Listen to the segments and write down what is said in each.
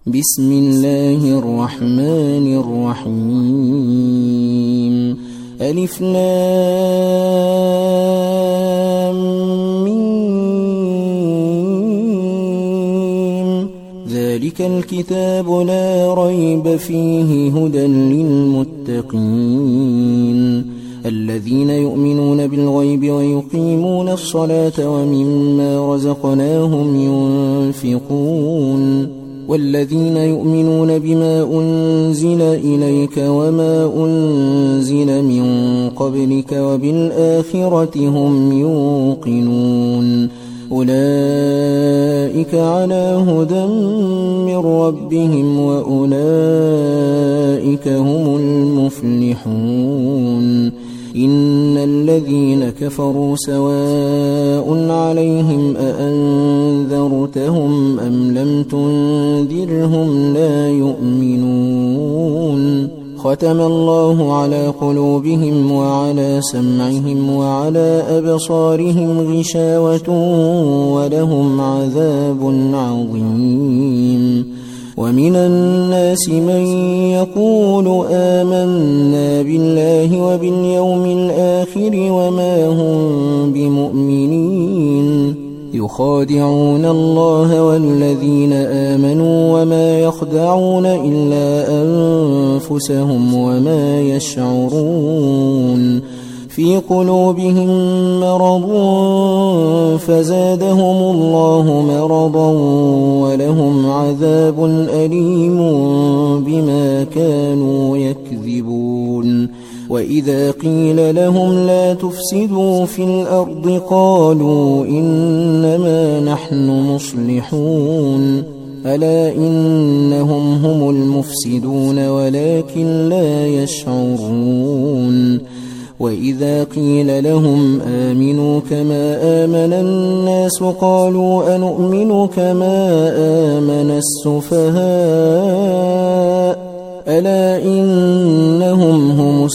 بسم الله الرحمن الرحيم. ألف لام ميم. ذلك الكتاب لا ريب فيه هدى للمتقين الذين يؤمنون بالغيب ويقيمون الصلاة ومما رزقناهم ينفقون والذين يؤمنون بما أنزل إليك وما أنزل من قبلك وبالآخرة هم يوقنون أولئك على هدى من ربهم وأولئك هم المفلحون. إن الذين كفروا سواء عليهم أأنذرتهم أم لم تنذرهم لا يؤمنون. ختم الله على قلوبهم وعلى سمعهم وعلى أبصارهم غشاوة ولهم عذاب عظيم. ومن الناس من يقول آمنا بالله وباليوم الآخر وما هم بمؤمنين يخادعون الله والذين آمنوا وما يخدعون إلا أنفسهم وما يشعرون. في قلوبهم مرض فزادهم الله مرضا ولهم عذاب أليم بما كانوا يكذبون. وإذا قيل لهم لا تفسدوا في الأرض قالوا إنما نحن مصلحون ألا إنهم هم المفسدون ولكن لا يشعرون. وإذا قيل لهم آمنوا كما آمن الناس قالوا أنؤمن كما آمن السفهاء ألا إنهم هم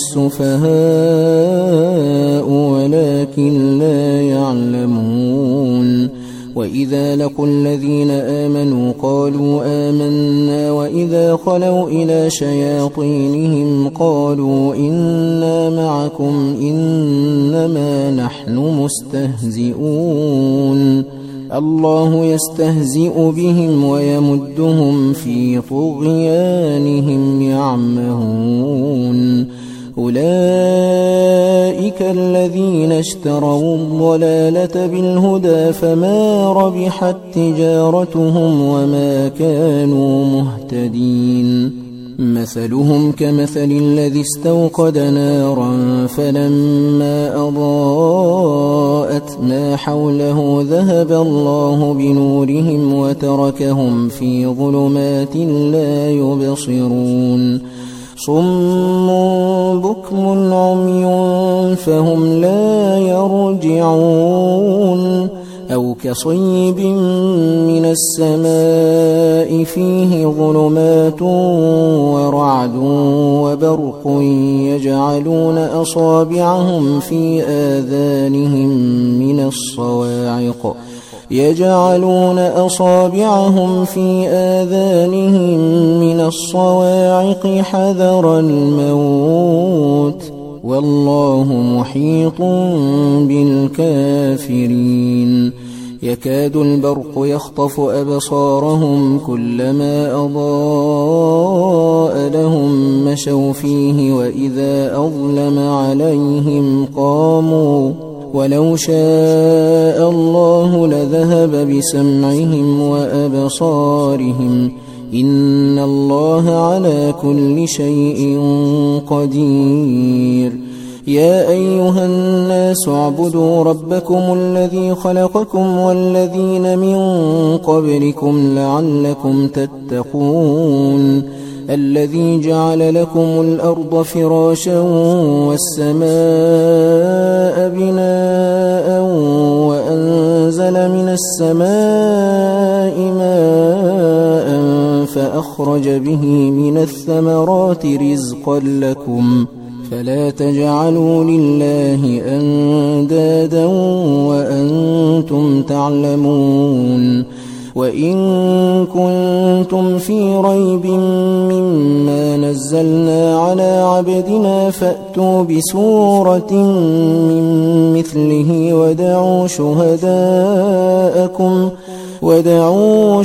السفهاء ولكن لا يعلمون. وإذا لقوا الذين آمنوا قالوا آمنا وإذا خلوا إلى شياطينهم قالوا إنا معكم إنما نحن مستهزئون. الله يستهزئ بهم ويمدهم في طغيانهم يعمهون. أولئك الذين اشتروا الضلالة بالهدى فما ربحت تجارتهم وما كانوا مهتدين. مثلهم كمثل الذي استوقد نارا فلما أضاءت ما حوله ذهب الله بنورهم وتركهم في ظلمات لا يبصرون. صم بكم عمي فهم لا يرجعون. أو كصيب من السماء فيه ظلمات ورعد وبرق يجعلون أصابعهم في آذانهم من الصواعق حذر الموت والله محيط بالكافرين. يكاد البرق يخطف أبصارهم كلما أضاء لهم مشوا فيه وإذا أظلم عليهم قاموا ولو شاء الله لذهب بسمعهم وأبصارهم إن الله على كل شيء قدير. يا أيها الناس اعبدوا ربكم الذي خلقكم والذين من قبلكم لعلكم تتقون. الذي جعل لكم الأرض فراشا والسماء بناء وأنزل من السماء ماء فأخرج به من الثمرات رزقا لكم فلا تجعلوا لله أندادا وأنتم تعلمون. وإن كنتم في ريب مما نزلنا على عبدنا فأتوا بسورة من مثله ودعوا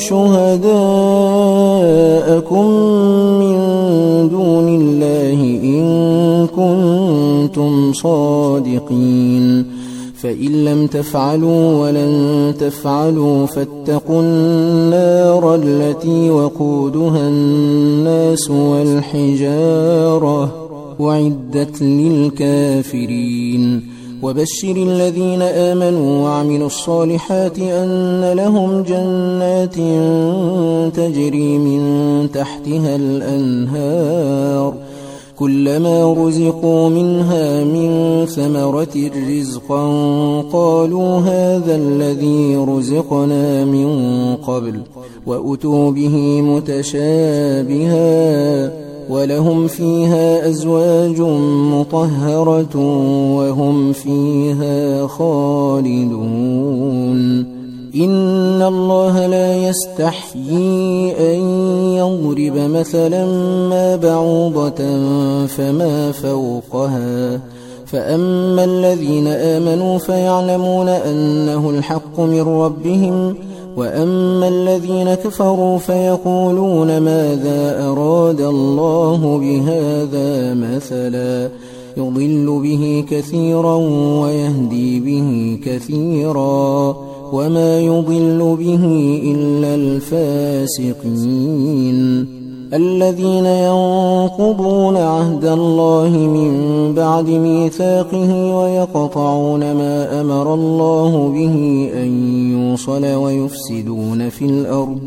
شهداءكم من دون الله إن كنتم صادقين فإن لم تفعلوا ولن تفعلوا فاتقوا النار التي وقودها الناس والحجارة أعدت للكافرين وبشر الذين آمنوا وعملوا الصالحات أن لهم جنات تجري من تحتها الأنهار كلما رزقوا منها من ثمرة رزقا قالوا هذا الذي رزقنا من قبل وأتوا به متشابها ولهم فيها أزواج مطهرة وهم فيها خالدون إن الله لا يستحيي أن يضرب مثلا ما بعوضة فما فوقها فأما الذين آمنوا فيعلمون أنه الحق من ربهم وأما الذين كفروا فيقولون ماذا أراد الله بهذا مثلا يضل به كثيرا ويهدي به كثيرا وما يضل به إلا الفاسقين الذين ينقضون عهد الله من بعد ميثاقه ويقطعون ما أمر الله به أن يوصل ويفسدون في الأرض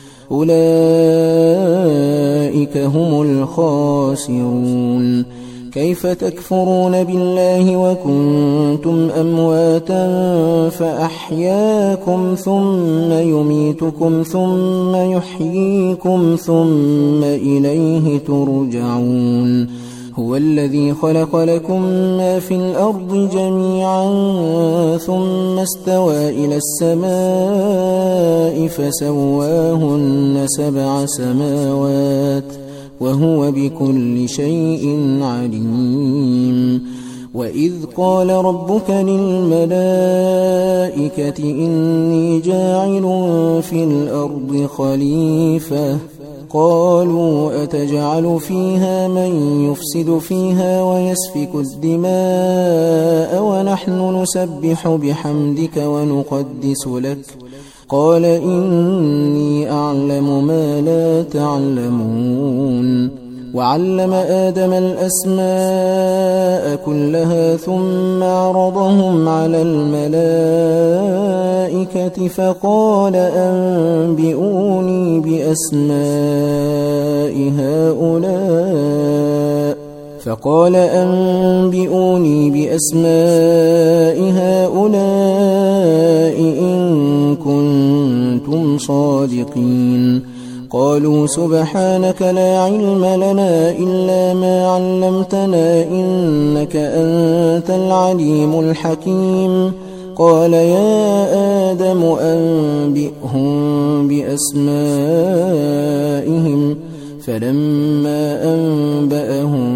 أولئك هم الخاسرون كيف تكفرون بالله وكنتم أمواتا فأحياكم ثم يميتكم ثم يحييكم ثم إليه ترجعون هو الذي خلق لكم ما في الأرض جميعا ثم استوى إلى السماء فسواهن 7 سماوات وهو بكل شيء عليم وإذ قال ربك للملائكة إني جاعل في الأرض خليفة قالوا أتجعل فيها من يفسد فيها ويسفك الدماء ونحن نسبح بحمدك ونقدس لك قال إني أعلم ما لا تعلمون وعلم آدم الأسماء كلها ثم عرضهم على الملائكة فقال أنبئوني بأسماء هؤلاء إن كنتم صادقين قالوا سبحانك لا علم لنا إلا ما علمتنا إنك أنت العليم الحكيم قال يا آدم أنبئهم بأسمائهم فلما أنبأهم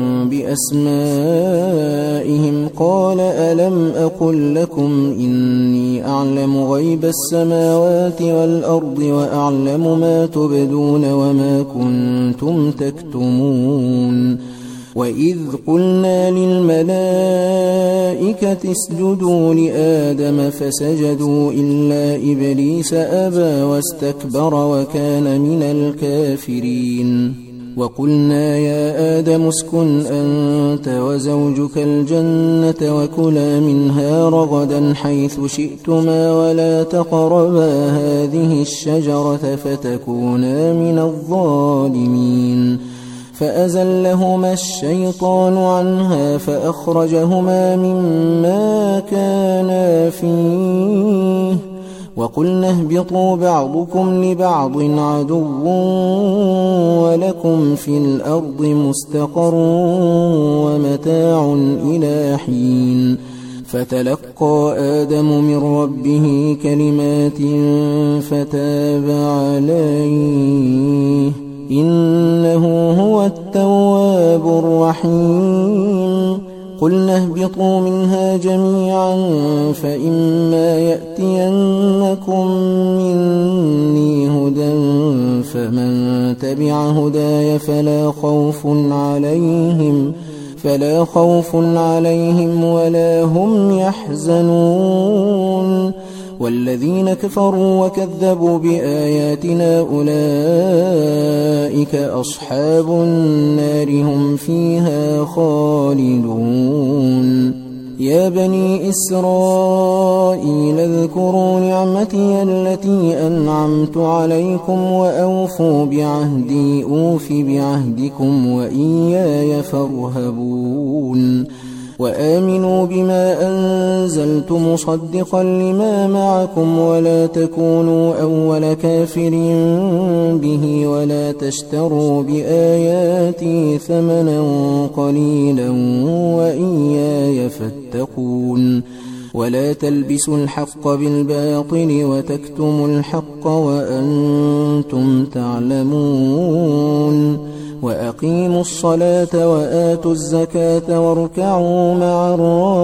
بأسمائهم قال ألم أقل لكم إني أعلم غيب السماوات والأرض وأعلم ما تبدون وما كنتم تكتمون وإذ قلنا للملائكة اسجدوا لآدم فسجدوا إلا إبليس أبى واستكبر وكان من الكافرين وقلنا يا آدم اسكن أنت وزوجك الجنة وكلا منها رغدا حيث شئتما ولا تقربا هذه الشجرة فتكونا من الظالمين فأزلهما الشيطان عنها فأخرجهما مما كانا فيه وقلنا اهبطوا بعضكم لبعض عدو ولكم في الأرض مستقر ومتاع إلى حين فتلقى آدم من ربه كلمات فتاب عليه إنه هو التواب الرحيم قلنا اهبطوا منها جميعا فإما يأتينكم مني هدى فمن تبع هداي فلا خوف عليهم ولا هم يحزنون والذين كفروا وكذبوا بآياتنا أولئك أصحاب النار هم فيها خالدون يا بني إسرائيل اذكروا نعمتي التي أنعمت عليكم وأوفوا بعهدي أوف بعهدكم وإياي فارهبون وآمنوا بما أنزلت مصدقا لما معكم ولا تكونوا أول كافر به ولا تشتروا بآياتي ثمنا قليلا وإياي فاتقون ولا تلبسوا الحق بالباطل وتكتموا الحق وأنتم تعلمون وأقيموا الصلاة وآتوا الزكاة واركعوا مع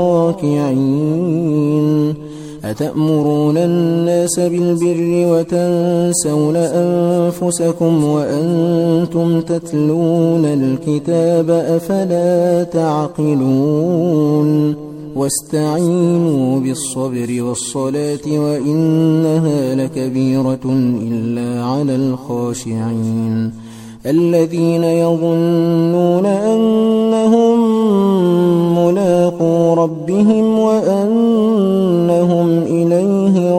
الراكعين أتأمرون الناس بالبر وتنسون أنفسكم وأنتم تتلون الكتاب أفلا تعقلون واستعينوا بالصبر والصلاة وإنها لكبيرة إلا على الخاشعين الذين يظنون أنهم ملاقو ربهم وأنهم إليه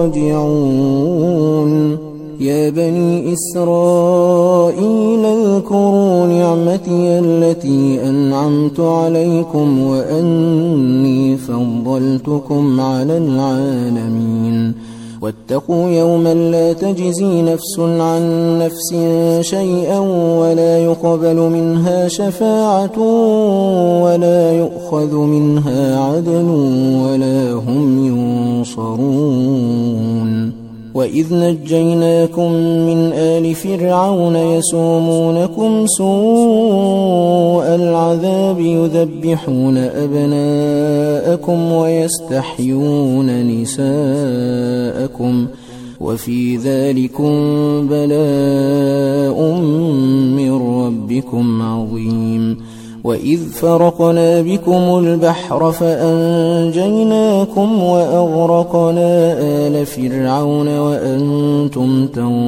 راجعون يا بني إسرائيل اذكروا نعمتي التي أنعمت عليكم وأني فضلتكم على العالمين واتقوا يوما لا تجزي نفس عن نفس شيئا ولا يقبل منها شفاعة ولا يؤخذ منها عدل ولا هم ينصرون وإذ نجيناكم من آل فرعون يسومونكم سوء العذاب يذبحون أبناءكم ويستحيون نساءكم وفي ذلكم بلاء من ربكم عظيم وإذ فرقنا بكم البحر فأنجيناكم وأغرقنا آل فرعون وأنتم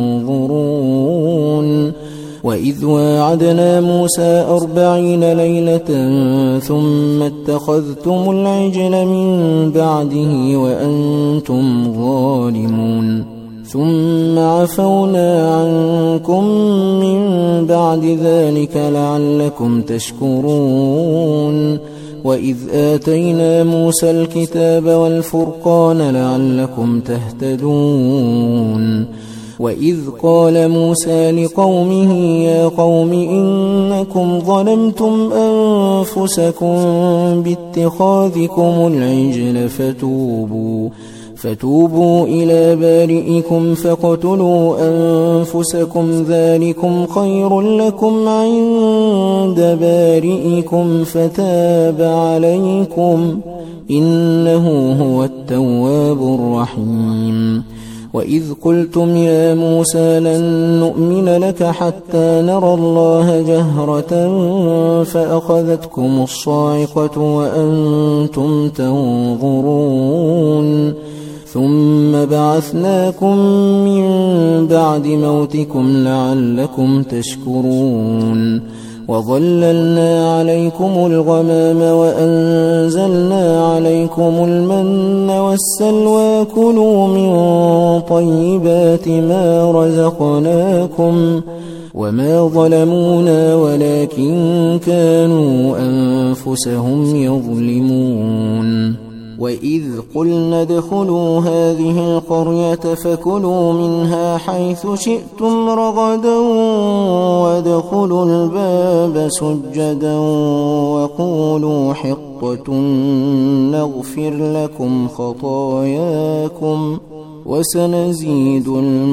تنظرون وإذ واعدنا موسى 40 ليلة ثم اتخذتم العجل من بعده وأنتم ظالمون ثم عفونا عنكم من بعد ذلك لعلكم تشكرون وإذ آتينا موسى الكتاب والفرقان لعلكم تهتدون وإذ قال موسى لقومه يا قوم إنكم ظلمتم أنفسكم باتخاذكم العجل فتوبوا إلى بارئكم فاقتلوا أنفسكم ذلكم خير لكم عند بارئكم فتاب عليكم إنه هو التواب الرحيم وإذ قلتم يا موسى لن نؤمن لك حتى نرى الله جهرة فأخذتكم الصاعقة وأنتم تنظرون ثم بعثناكم من بعد موتكم لعلكم تشكرون وظللنا عليكم الغمام وأنزلنا عليكم المن والسلوى كلوا من طيبات ما رزقناكم وما ظلمونا ولكن كانوا أنفسهم يظلمون وإذ قلنا ادخلوا هذه القرية فكلوا منها حيث شئتم رغدا وادخلوا الباب سجدا وقولوا حطة نغفر لكم خطاياكم وسنزيد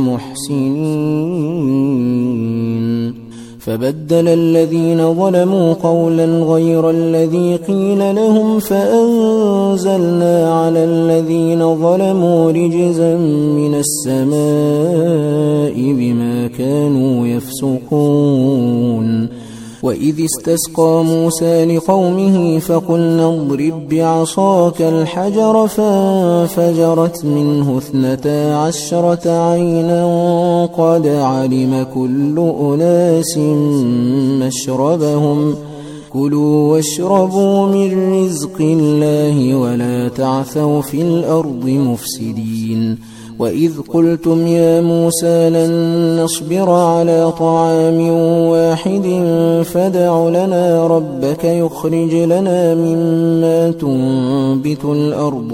المحسنين. فبدل الذين ظلموا قولا غير الذي قيل لهم فأنزلنا على الذين ظلموا رجزا من السماء بما كانوا يفسقون. وإذ استسقى موسى لقومه فقلنا اضرب بعصاك الحجر فانفجرت منه 12 عينا قد علم كل أناس مشربهم كلوا واشربوا من رزق الله ولا تعثوا في الأرض مفسدين. وإذ قلتم يا موسى لن نصبر على طعام واحد فادع لنا ربك يخرج لنا مما تنبت الأرض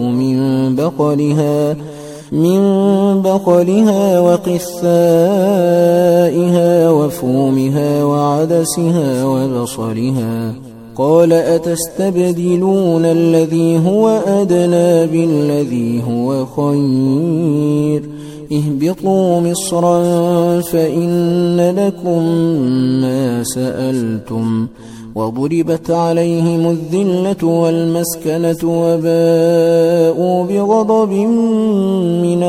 من بقلها وقثائها وفومها وعدسها وبصلها. قال أتستبدلون الذي هو أدنى بالذي هو خير اهبطوا مصرا فإن لكم ما سألتم وضربت عليهم الذلة والمسكنة وباءوا بغضب من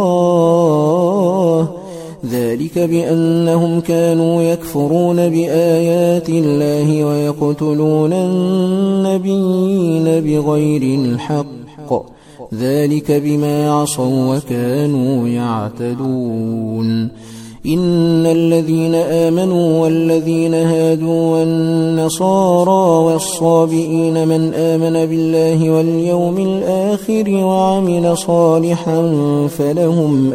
الله ذلك بأنهم كانوا يكفرون بآيات الله ويقتلون النبيين بغير الحق ذلك بما عصوا وكانوا يعتدون. إن الذين آمنوا والذين هادوا والنصارى والصابئين من آمن بالله واليوم الآخر وعمل صالحا فلهم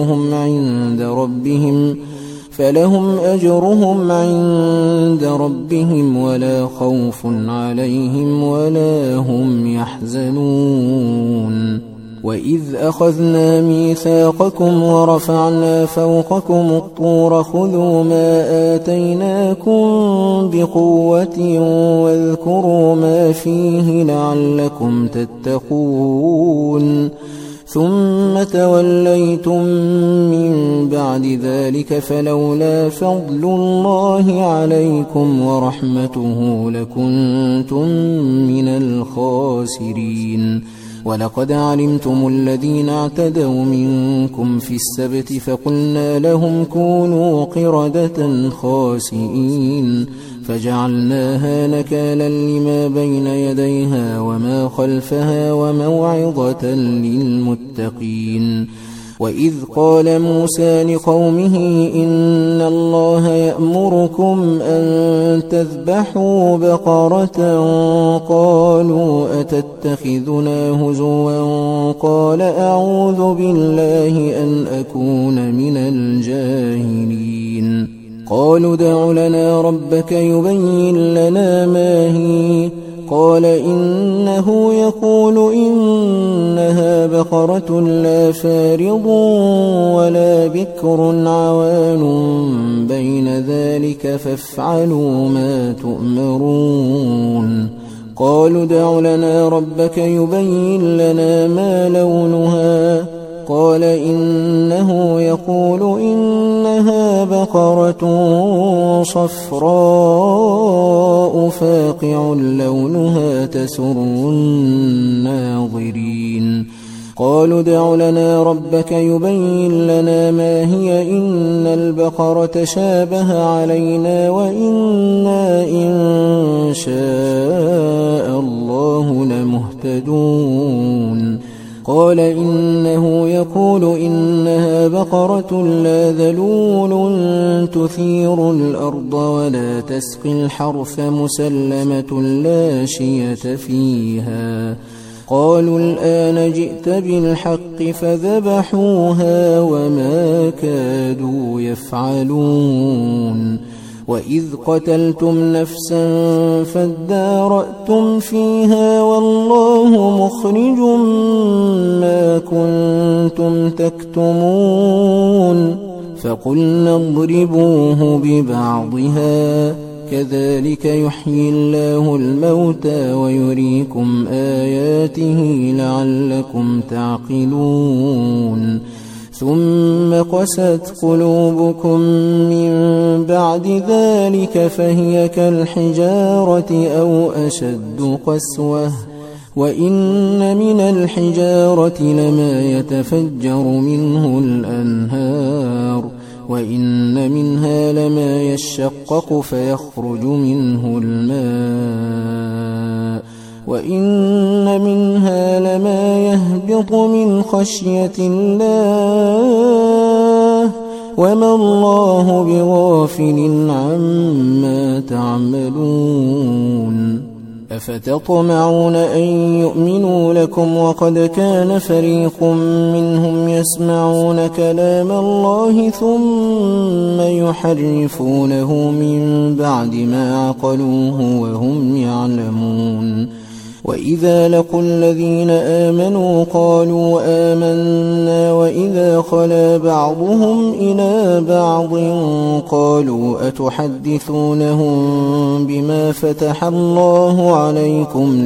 أجرهم عند ربهم ولا خوف عليهم ولا هم يحزنون. وإذ أخذنا ميثاقكم ورفعنا فوقكم الطور خذوا ما آتيناكم بقوة واذكروا ما فيه لعلكم تتقون ثم توليتم من بعد ذلك فلولا فضل الله عليكم ورحمته لكنتم من الخاسرين. ولقد علمتم الذين اعتدوا منكم في السبت فقلنا لهم كونوا قردة خاسئين فجعلناها نكالا لما بين يديها وما خلفها وموعظة للمتقين. وإذ قال موسى لقومه إن الله يأمركم أن تذبحوا بقرة قالوا أتتخذنا هزوا قال أعوذ بالله أن أكون من الجاهلين. قالوا ادع لنا ربك يبين لنا ما هي قال إنه يقول إنها بقرة لا فارض ولا بكر عوان بين ذلك فافعلوا ما تؤمرون. قالوا ادع لنا ربك يبين لنا ما لونها قال إنه يقول إنها بقرة صفراء فاقع لونها تسر الناظرين. قالوا ادع لنا ربك يبين لنا ما هي إن البقرة شابه علينا وإنا إن شاء الله لمهتدون. قال إنه يقول إنها بقرة لا ذلول تثير الأرض ولا تسقي الحرث مسلمة لا شية فيها. قالوا الآن جئت بالحق فذبحوها وما كادوا يفعلون. وإذ قتلتم نفسا فادارأتم فيها والله مخرج ما كنتم تكتمون. فقلنا اضربوه ببعضها كذلك يحيي الله الموتى ويريكم آياته لعلكم تعقلون ثم قست قلوبكم من بعد ذلك فهي كالحجارة أو أشد قسوة وإن من الحجارة لما يتفجر منه الأنهار وإن منها لما يشقق فيخرج منه الماء وإن منها لما يهبط من خشية الله وما الله بغافل عما تعملون أفتطمعون أن يؤمنوا لكم وقد كان فريق منهم يسمعون كلام الله ثم يحرفونه من بعد ما عقلوه وهم يعلمون وإذا لقوا الذين آمنوا قالوا آمنا وإذا خلا بعضهم إلى بعض قالوا أتحدثونهم بما فتح الله عليكم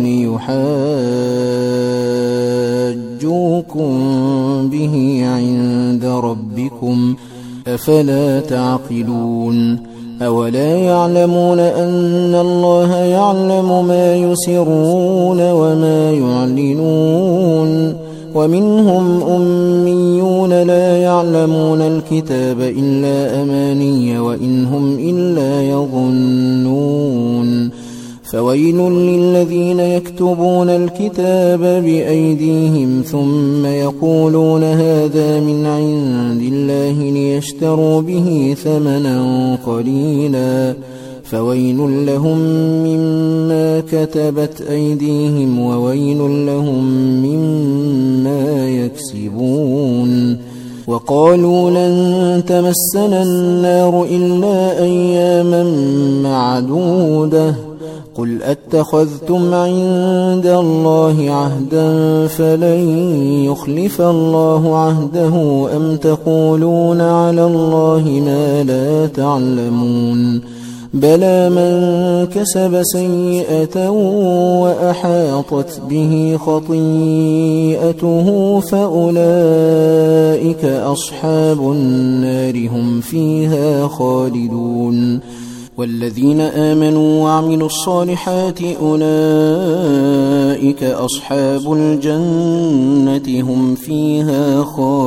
ليحاجوكم به عند ربكم أفلا تعقلون أولا يعلمون أن الله يعلم ما يسرون وما يعلنون ومنهم أميون لا يعلمون الكتاب إلا أماني وإن هم إلا يظنون فويل للذين يكتبون الكتاب بأيديهم ثم يقولون هذا من عند الله ليشتروا به ثمنا قليلا فويل لهم مما كتبت أيديهم وويل لهم مما يكسبون وقالوا لن تمسنا النار إلا أياما معدودة قل أتخذتم عند الله عهدا فلن يخلف الله عهده أم تقولون على الله ما لا تعلمون بلى من كسب سيئة وأحاطت به خطيئته فأولئك أصحاب النار هم فيها خالدون والذين آمنوا وعملوا الصالحات أولئك أصحاب الجنة هم فيها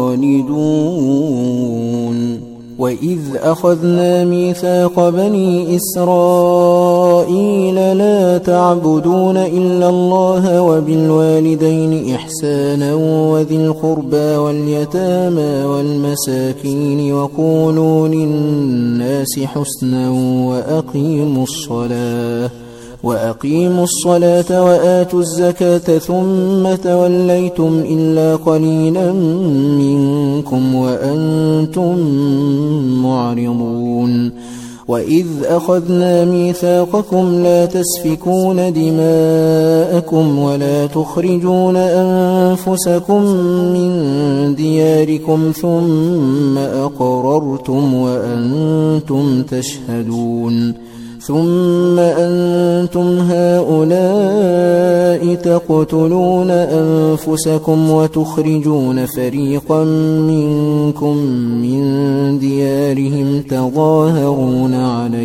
خالدون وإذ أخذنا ميثاق بني إسرائيل لا تعبدون إلا الله وبالوالدين إحسانا وذي القربى واليتامى والمساكين وقولوا للناس حسنا وأقيموا الصلاة وآتوا الزكاة ثم توليتم إلا قليلا منكم وأنتم معرضون وإذ أخذنا ميثاقكم لا تسفكون دماءكم ولا تخرجون أنفسكم من دياركم ثم أقررتم وأنتم تشهدون ثم أنتم هؤلاء تقتلون أنفسكم وتخرجون فريقا منكم من ديارهم تظاهرون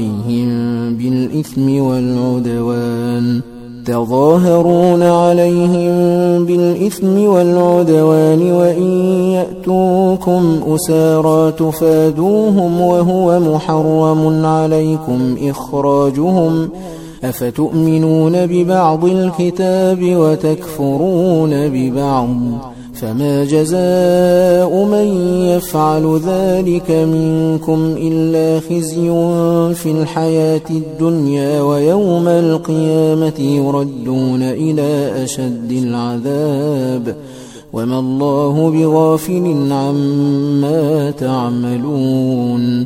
عليهم بالإثم والعدوان وإن يأتوكم أسارى تفادوهم وهو محرم عليكم إخراجهم أفتؤمنون ببعض الكتاب وتكفرون ببعض فما جزاء من يفعل ذلك منكم إلا خزي في الحياة الدنيا ويوم القيامة يردون إلى أشد العذاب وما الله بغافل عما تعملون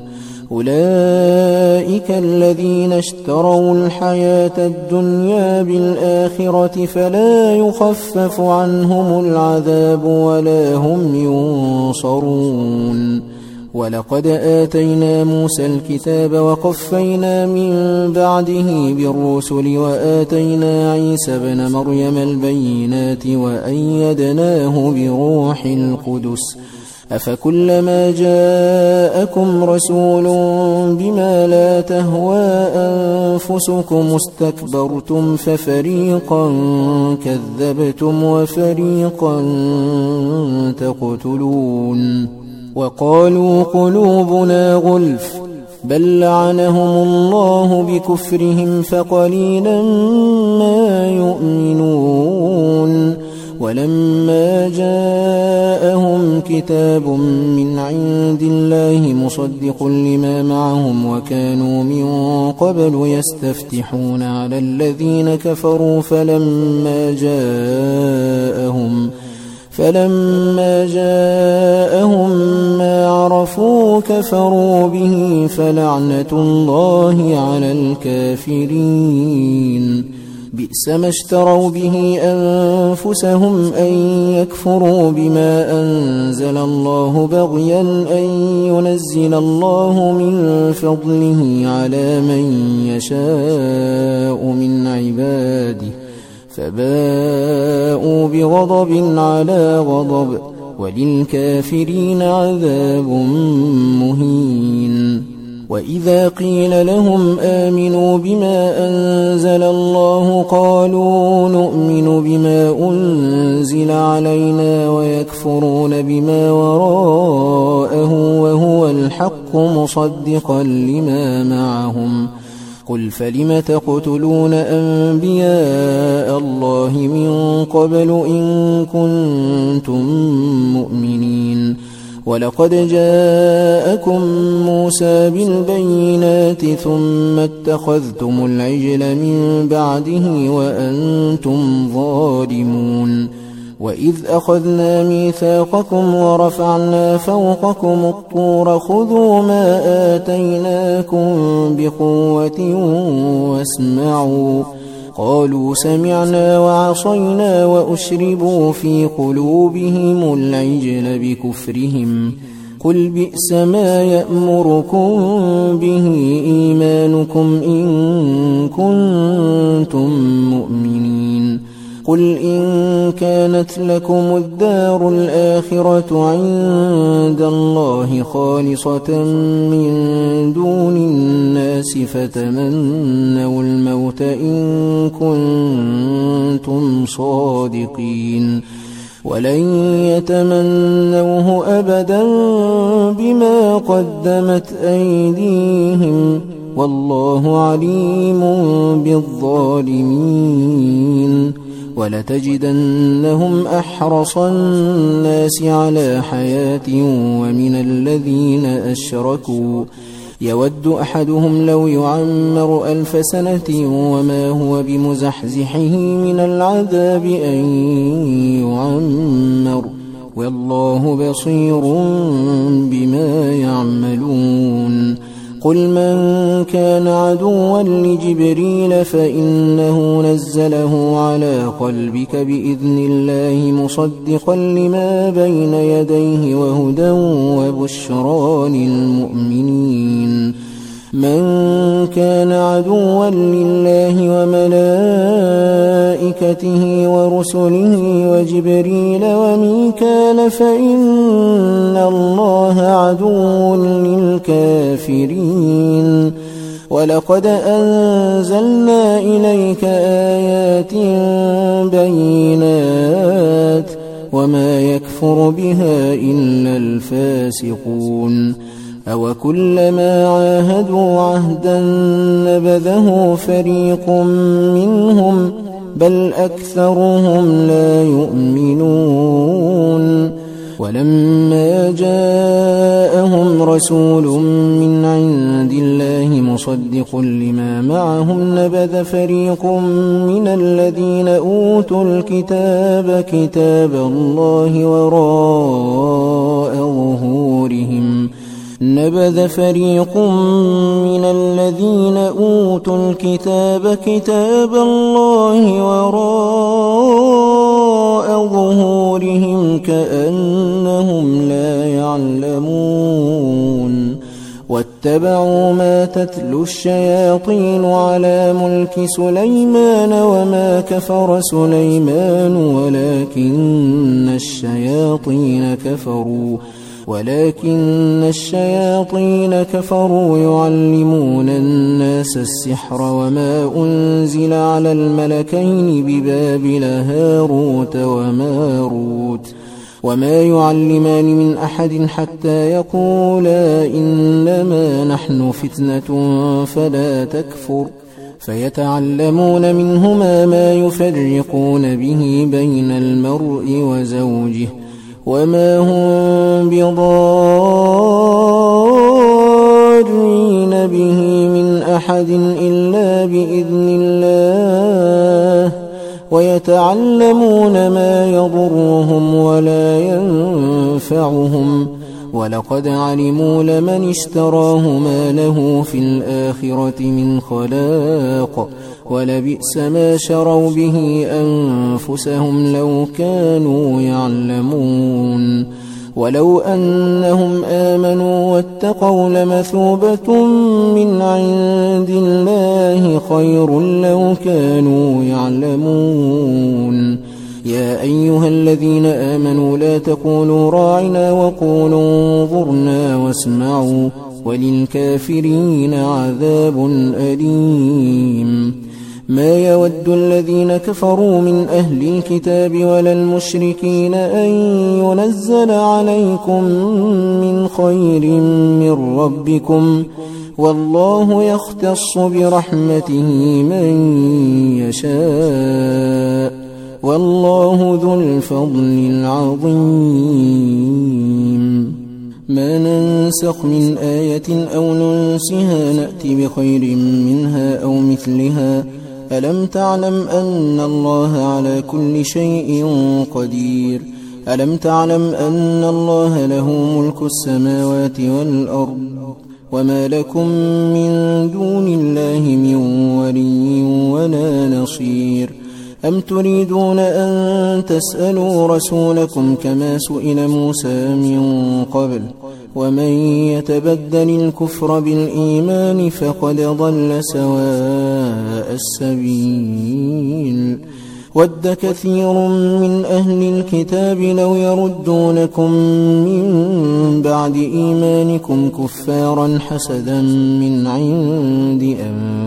أولئك الذين اشتروا الحياة الدنيا بالآخرة فلا يخفف عنهم العذاب ولا هم ينصرون ولقد آتينا موسى الكتاب وقفينا من بعده بالرسل وآتينا عيسى ابن مريم البينات وأيدناه بروح القدس أفكلما جاءكم رسول بما لا تهوى أنفسكم استكبرتم ففريقا كذبتم وفريقا تقتلون وقالوا قلوبنا غلف بل لعنهم الله بكفرهم فقليلا ما يؤمنون ولما جاءهم كتاب من عند الله مصدق لما معهم وكانوا من قبل يستفتحون على الذين كفروا فلما جاءهم ما عرفوا كفروا به فلعنة الله على الكافرين بئس ما اشتروا به أنفسهم أن يكفروا بما أنزل الله بغيا أن ينزل الله من فضله على من يشاء من عباده فباءوا بغضب على غضب وللكافرين عذاب مهين وإذا قيل لهم آمنوا بما أنزل الله قالوا نؤمن بما أنزل علينا ويكفرون بما وراءه وهو الحق مصدقا لما معهم قل فلم تقتلون أنبياء الله من قبل إن كنتم مؤمنين ولقد جاءكم موسى بالبينات ثم اتخذتم العجل من بعده وأنتم ظالمون وإذ أخذنا ميثاقكم ورفعنا فوقكم الطور خذوا ما آتيناكم بقوة واسمعوا قالوا سمعنا وعصينا وأشربوا في قلوبهم العجل بكفرهم قل بئس ما يأمركم به إيمانكم إن كنتم مؤمنين قل إن كانت لكم الدار الآخرة عند الله خالصة من دون الناس فتمنوا الموت إن كنتم صادقين ولن يتمنوه أبدا بما قدمت أيديهم والله عليم بالظالمين ولتجدنهم أحرص الناس على حياة ومن الذين أشركوا يود أحدهم لو يعمر 1000 سنة وما هو بمزحزحه من العذاب أن يعمر والله بصير بما يعملون قل من كان عدوا لجبريل فإنه نزله على قلبك بإذن الله مصدقا لما بين يديه وهدى وبشرى للمؤمنين من كان عدوا لله وملائكته ورسله وجبريل وميكال فإن الله عدو للكافرين ولقد أنزلنا إليك آيات بينات وما يكفر بها إلا الفاسقون أوكلما عاهدوا عهدا نبذه فريق منهم بل أكثرهم لا يؤمنون ولما جاءهم رسول من عند الله مصدق لما معهم نبذ فريق من الذين أوتوا الكتاب كتاب الله وراء ظهورهم نبذ فريق من الذين أوتوا الكتاب كتاب الله وراء ظهورهم كأنهم لا يعلمون واتبعوا ما تتلو الشياطين على ملك سليمان وما كفر سليمان ولكن الشياطين كفروا يعلمون الناس السحر وما أنزل على الملكين ببابل هاروت وماروت وما يعلمان من أحد حتى يقولا إنما نحن فتنة فلا تكفر فيتعلمون منهما ما يفرقون به بين المرء وزوجه وما هم بضارين به من أحد إلا بإذن الله ويتعلمون ما يضرهم ولا ينفعهم ولقد علموا لمن اشتراه ما له في الآخرة من خلاق ولبئس ما شروا به أنفسهم لو كانوا يعلمون ولو أنهم آمنوا واتقوا لمثوبة من عند الله خير لو كانوا يعلمون يا أيها الذين آمنوا لا تقولوا راعنا وقولوا انظرنا واسمعوا وللكافرين عذاب أليم ما يود الذين كفروا من أهل الكتاب ولا المشركين أن ينزل عليكم من خير من ربكم والله يختص برحمته من يشاء والله ذو الفضل العظيم ما ننسخ من آية أو ننسها نأتي بخير منها أو مثلها ألم تعلم أن الله على كل شيء قدير ألم تعلم أن الله له ملك السماوات والأرض وما لكم من دون الله من ولي ولا نصير أم تريدون أن تسألوا رسولكم كما سئل موسى من قبل ومن يتبدل الكفر بالإيمان فقد ضل سواء السبيل ود كثير من أهل الكتاب لو يردونكم من بعد إيمانكم كفارا حسدا من عند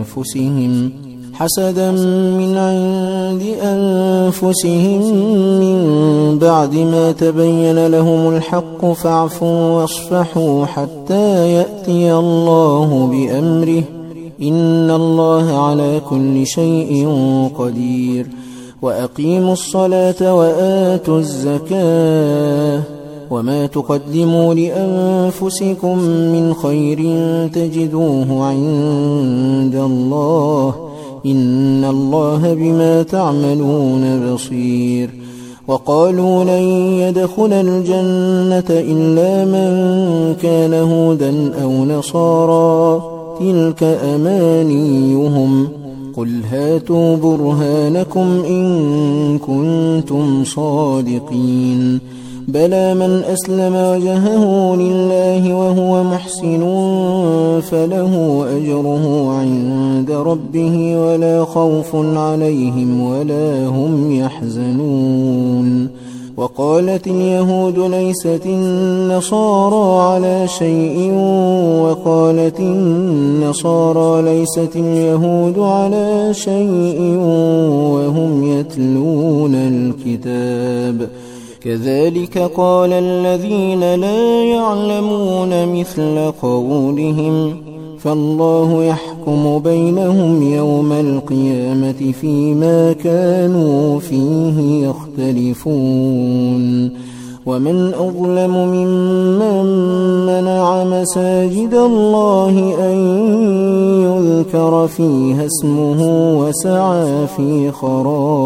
أنفسهم من بعد ما تبين لهم الحق فاعفوا واصفحوا حتى يأتي الله بأمره إن الله على كل شيء قدير وأقيموا الصلاة وآتوا الزكاة وما تقدموا لأنفسكم من خير تجدوه عند الله إن الله بما تعملون بصير وقالوا لن يدخل الجنة إلا من كان هودا أو نصارى تلك أمانيهم قل هاتوا برهانكم إن كنتم صادقين بلى من أسلم وجهه لله وهو محسن فله أجره عند ربه ولا خوف عليهم ولا هم يحزنون وقالت اليهود ليست النصارى على شيء وقالت النصارى ليست اليهود على شيء وهم يتلون الكتاب كذلك قال الذين لا يعلمون مثل قولهم فالله يحكم بينهم يوم القيامة فيما كانوا فيه يختلفون ومن أظلم ممن منع مساجد الله أن يذكر فيها اسمه وسعى في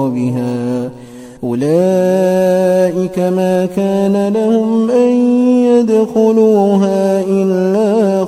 خرابها أولئك ما كان لهم أن يدخلوها إلا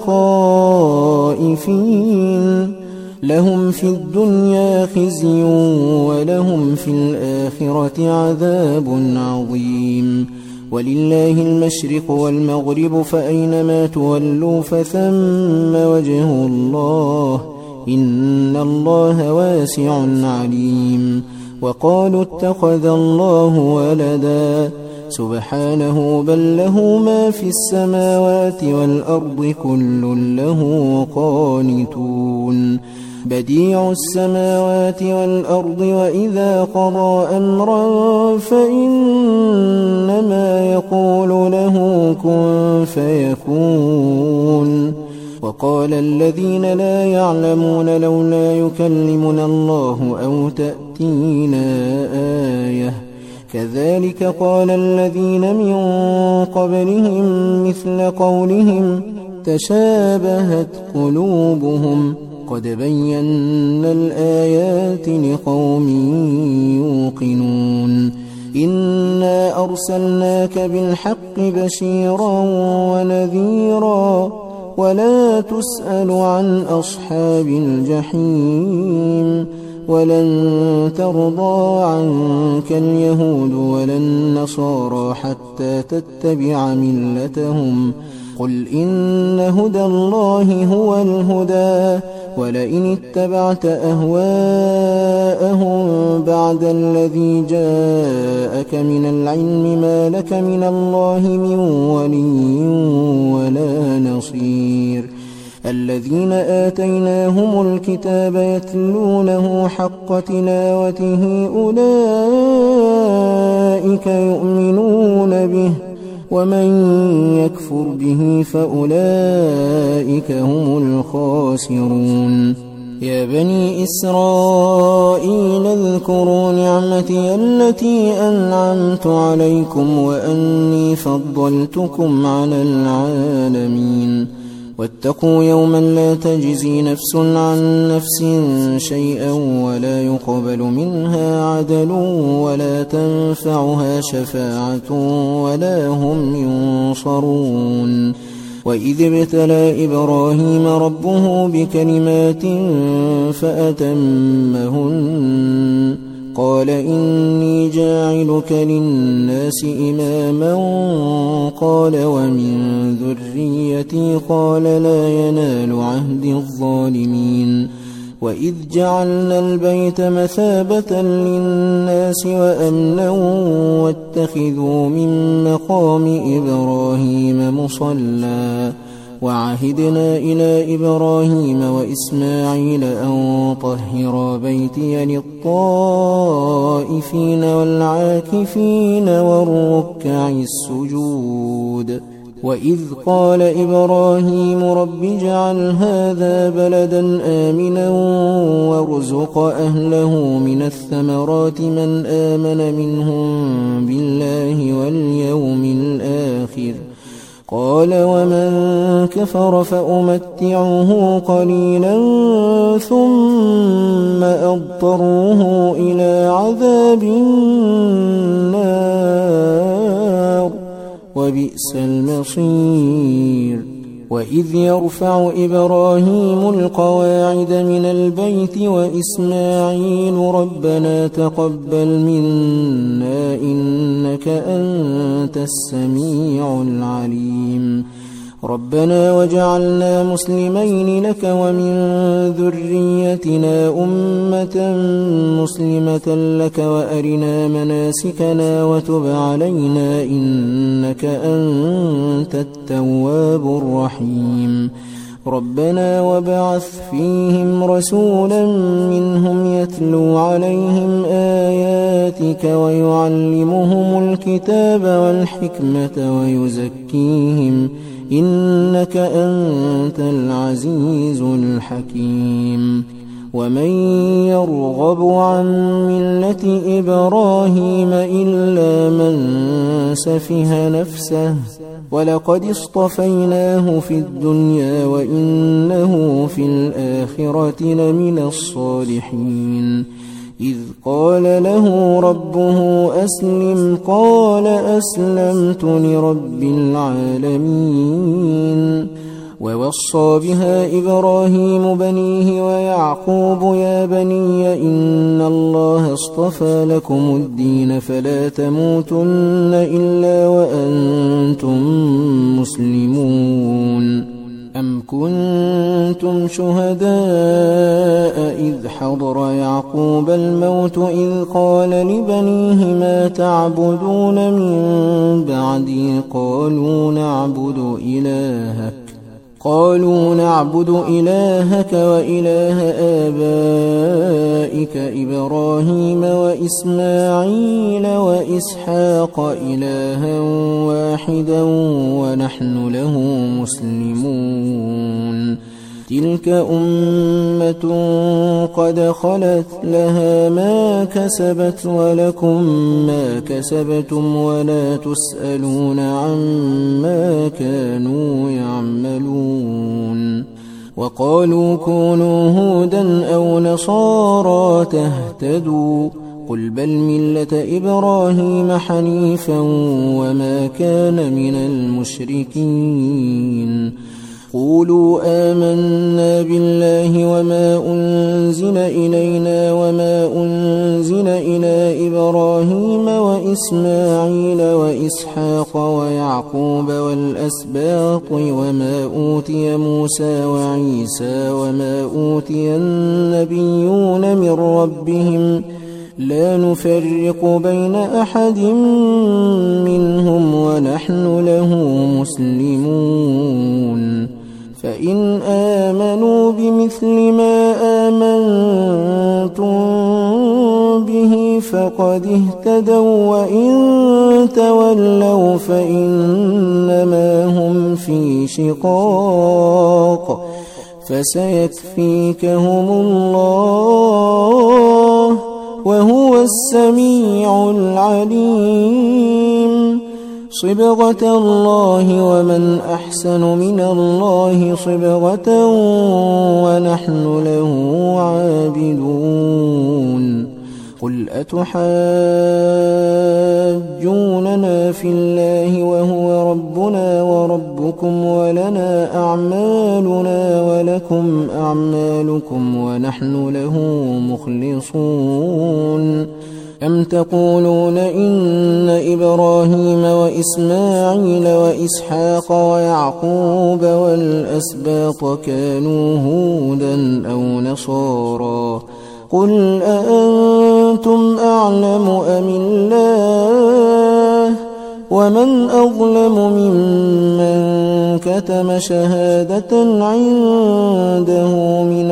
خائفين لهم في الدنيا خزي ولهم في الآخرة عذاب عظيم ولله المشرق والمغرب فأينما تولوا فثم وجه الله إن الله واسع عليم وقالوا اتخذ الله ولدا سبحانه بل له ما في السماوات والأرض كل له قانتون بديع السماوات والأرض وإذا قضى أمرا فإنما يقول له كن فيكون وقال الذين لا يعلمون لولا يكلمنا الله أو تأتينا آية كذلك قال الذين من قبلهم مثل قولهم تشابهت قلوبهم قد بينا الآيات لقوم يوقنون إنا أرسلناك بالحق بشيرا ونذيرا ولا تسأل عن أصحاب الجحيم ولن ترضى عنك اليهود ولا النصارى حتى تتبع ملتهم قل إن هدى الله هو الهدى ولئن اتبعت أهواءهم بعد الذي جاءك من العلم ما لك من الله من ولي ولا نصير الذين آتيناهم الكتاب يتلونه حق تلاوته أولئك يؤمنون به ومن يكفر به فأولئك هم الخاسرون يا بني إسرائيل اذكروا نعمتي التي أنعمت عليكم وأني فضلتكم على العالمين واتقوا يوما لا تجزي نفس عن نفس شيئا ولا يقبل منها عدل ولا تنفعها شفاعة ولا هم ينصرون وإذ ابتلى إبراهيم ربه بكلمات فأتمهن قال إني جاعلك للناس إماما قال ومن ذريتي قال لا ينال عهد الظالمين وإذ جعلنا البيت مثابة للناس وأمنا واتخذوا من مقام إبراهيم مصلى وعهدنا إلى إبراهيم وإسماعيل أن طهرا بيتي للطائفين والعاكفين والركع السجود وإذ قال إبراهيم رب اجعل هذا بلدا آمنا وارزق أهله من الثمرات من آمن منهم بالله واليوم الآخر قال ومن كفر فأمتعه قليلا ثم أضطره إلى عذاب النار وبئس المصير وإذ يرفع إبراهيم القواعد من البيت وإسماعيل ربنا تقبل منا إنك أنت السميع العليم ربنا وجعلنا مسلمين لك ومن ذريتنا أمة مسلمة لك وأرنا مناسكنا وتب علينا إنك أنت التواب الرحيم ربنا وابعث فيهم رسولا منهم يتلو عليهم آياتك ويعلمهم الكتاب والحكمة ويزكيهم إنك أنت العزيز الحكيم ومن يرغب عن ملة إبراهيم إلا من سفه نفسه ولقد اصطفيناه في الدنيا وإنه في الآخرة لمن الصالحين إذ قال له ربه أسلم قال أسلمت لرب العالمين ووصى بها إبراهيم بنيه ويعقوب يا بني إن الله اصطفى لكم الدين فلا تموتن إلا وأنتم مسلمون أم كنتم شهداء إذ حضر يعقوب الموت إذ قال لبنيه ما تعبدون من بعدي قالوا نعبد إلهك وإله آبائك إبراهيم وإسماعيل وإسحاق إلها واحدا ونحن له مسلمون تلك أمة قد خلت لها ما كسبت ولكم ما كسبتم ولا تسألون عما كانوا يعملون وقالوا كونوا هودا أو نصارى تهتدوا قل بل ملة إبراهيم حنيفا وما كان من المشركين قولوا آمنا بالله وما أنزل إلينا وما أنزل إلى إبراهيم وإسماعيل وإسحاق ويعقوب والأسباط وما أوتي موسى وعيسى وما أوتي النبيون من ربهم لا نفرق بين أحد منهم ونحن له مسلمون فإن آمنوا بمثل ما آمنتم به فقد اهتدوا وإن تولوا فإنما هم في شقاق فسيكفيكهم الله وهو السميع العليم صبغة الله ومن أحسن من الله صبغة ونحن له عابدون قل أتحاجوننا في الله وهو ربنا وربكم ولنا أعمالنا ولكم أعمالكم ونحن له مخلصون أم تقولون إن إبراهيم وإسماعيل وإسحاق ويعقوب والأسباط كانوا هودا أو نصارى قل أأنتم أعلم أم الله ومن أظلم ممن كتم شهادة عنده من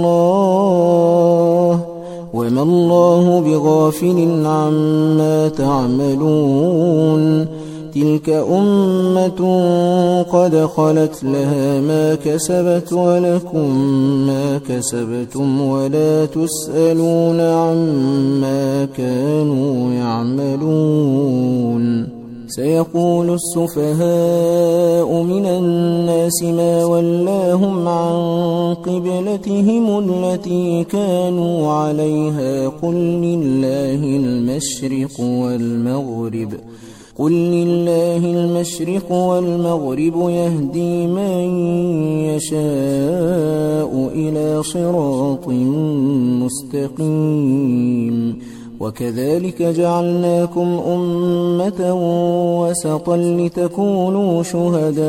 الله وما الله بغافل عما تعملون تلك أمة قد خلت لها ما كسبت ولكم ما كسبتم ولا تسألون عما كانوا يعملون سيقول السفهاء من الناس ما ولاهم عن قبلتهم التي كانوا عليها قل لله المشرق والمغرب يهدي من يشاء إلى صراط مستقيم وكذلك جعلناكم أمة وسطا لتكونوا شهداء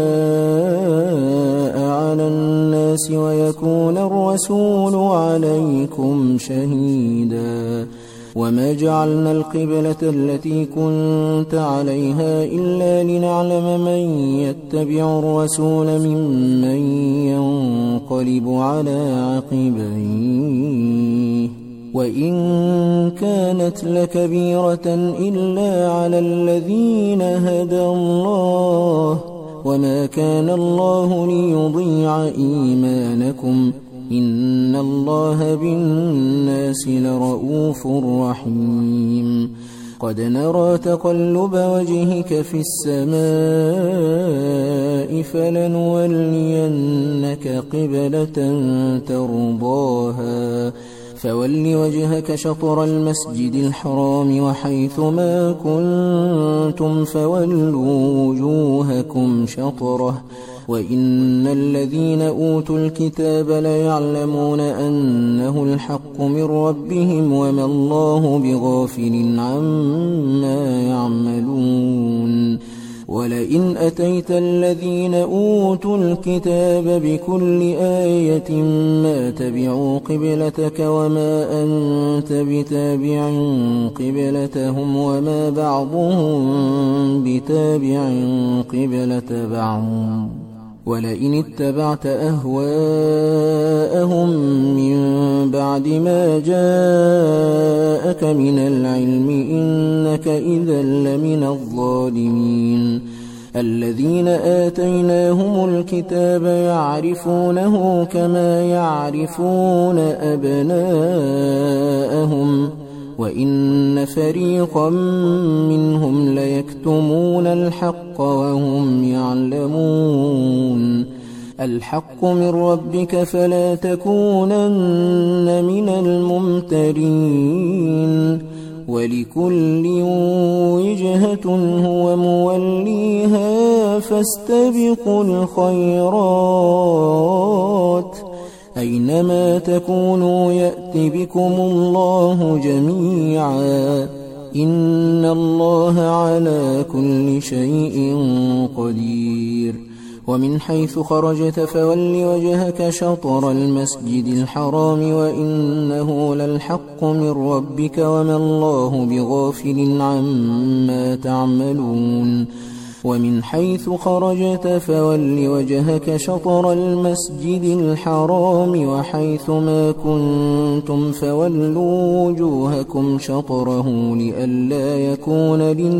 على الناس ويكون الرسول عليكم شهيدا وما جعلنا القبلة التي كنت عليها إلا لنعلم من يتبع الرسول ممن ينقلب على عقبيه وإن كانت لكبيرة إلا على الذين هدى الله وما كان الله ليضيع إيمانكم إن الله بالناس لرؤوف رحيم قد نرى تقلب وجهك في السماء فلنولينك قبلة ترضاها فول وجهك شطر المسجد الحرام وحيث ما كنتم فولوا وجوهكم شطره وإن الذين أوتوا الكتاب ليعلمون أنه الحق من ربهم وما الله بغافل عما يعملون ولئن أتيت الذين أوتوا الكتاب بكل آية ما تبعوا قبلتك وما أنت بتابع قبلتهم وما بعضهم بتابع قبلة بعض ولئن اتبعت أهواءهم من بعد ما جاءك من العلم إنك إذا لمن الظالمين الذين آتيناهم الكتاب يعرفونه كما يعرفون أبناءهم وإن فريقا منهم ليكتمون الحق وهم يعلمون الحق من ربك فلا تكونن من الممترين ولكل وجهة هو موليها فاستبقوا الخيرات أينما تكونوا يأت بكم الله جميعا إن الله على كل شيء قدير ومن حيث خرجت فول وجهك شطر المسجد الحرام وإنه للحق من ربك وما الله بغافل عما تعملون ومن حيث خرجت فول وجهك شطر المسجد الحرام وحيث ما كنتم فولوا وجوهكم شطره لئلا يكون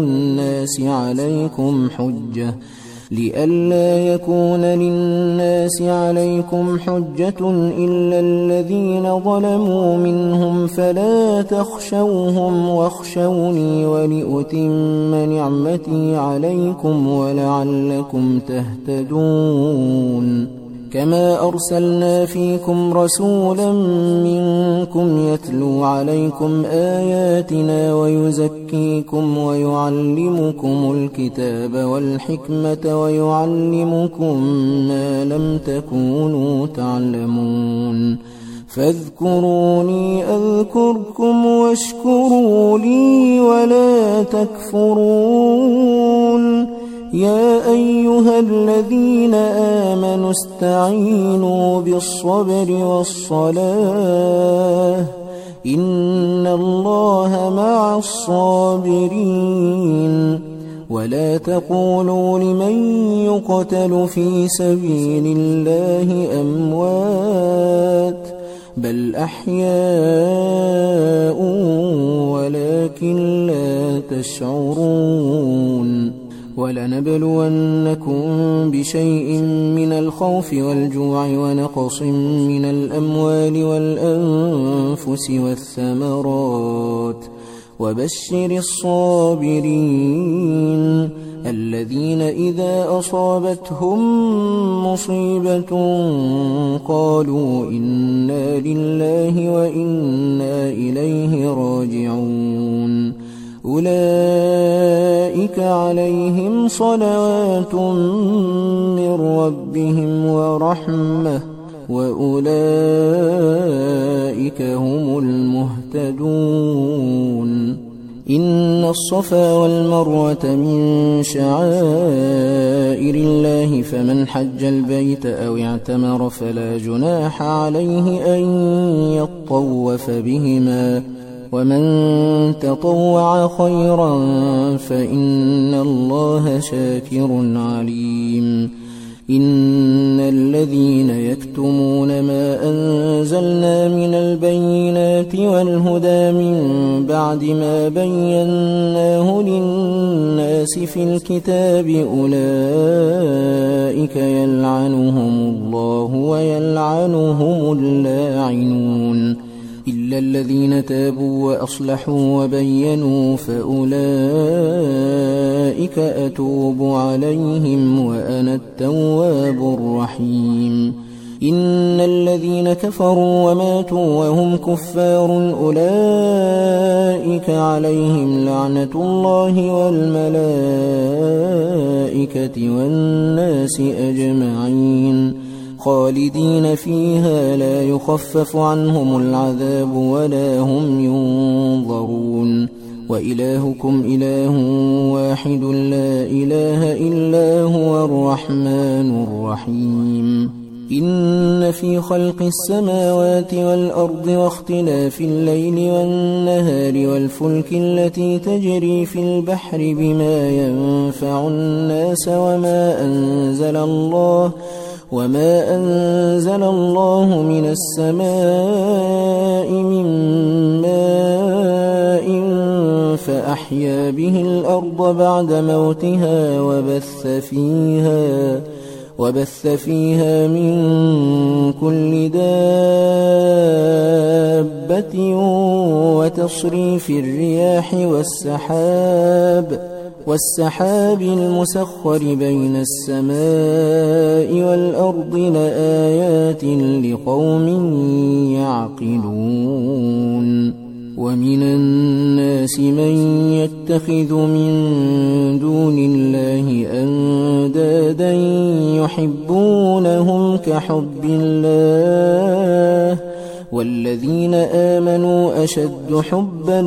للناس عليكم حجة إلا الذين ظلموا منهم فلا تخشوهم واخشوني ولأتم نعمتي عليكم ولعلكم تهتدون كما أرسلنا فيكم رسولا منكم يتلو عليكم آياتنا ويزكيكم ويعلمكم الكتاب والحكمة ويعلمكم ما لم تكونوا تعلمون فاذكروني أذكركم واشكروا لي ولا تكفرون يا أيها الذين آمنوا استعينوا بالصبر والصلاة إن الله مع الصابرين ولا تقولوا لمن يقتل في سبيل الله أموات بل أحياء ولكن لا تشعرون ولنبلونكم بشيء من الخوف والجوع ونقص من الأموال والأنفس والثمرات وبشر الصابرين الذين إذا أصابتهم مصيبة قالوا إنا لله وإنا إليه راجعون أولئك عليهم صلوات من ربهم ورحمة وأولئك هم المهتدون إن الصفا والمروة من شعائر الله فمن حج البيت أو اعتمر فلا جناح عليه أن يطوف بهما ومن تطوع خيرا فإن الله شاكر عليم إن الذين يكتمون ما أنزلنا من البينات والهدى من بعد ما بيناه للناس في الكتاب أولئك يلعنهم الله ويلعنهم اللاعنون إلا الذين تابوا وأصلحوا وبينوا فأولئك أتوب عليهم وأنا التواب الرحيم إن الذين كفروا وماتوا وهم كفار أولئك عليهم لعنة الله والملائكة والناس أجمعين خالدين فيها لا يخفف عنهم العذاب ولا هم ينظرون وإلهكم إله واحد لا إله إلا هو الرحمن الرحيم إن في خلق السماوات والأرض واختلاف الليل والنهار والفلك التي تجري في البحر بما ينفع الناس وما أنزل الله من السماء من ماء فأحيا به الأرض بعد موتها وبث فيها من كل دابة وتصريف الرياح والسحاب المسخر بين السماء والأرض لآيات لقوم يعقلون ومن الناس من يتخذ من دون الله أندادا يحبونهم كحب الله والذين آمنوا أشد حبا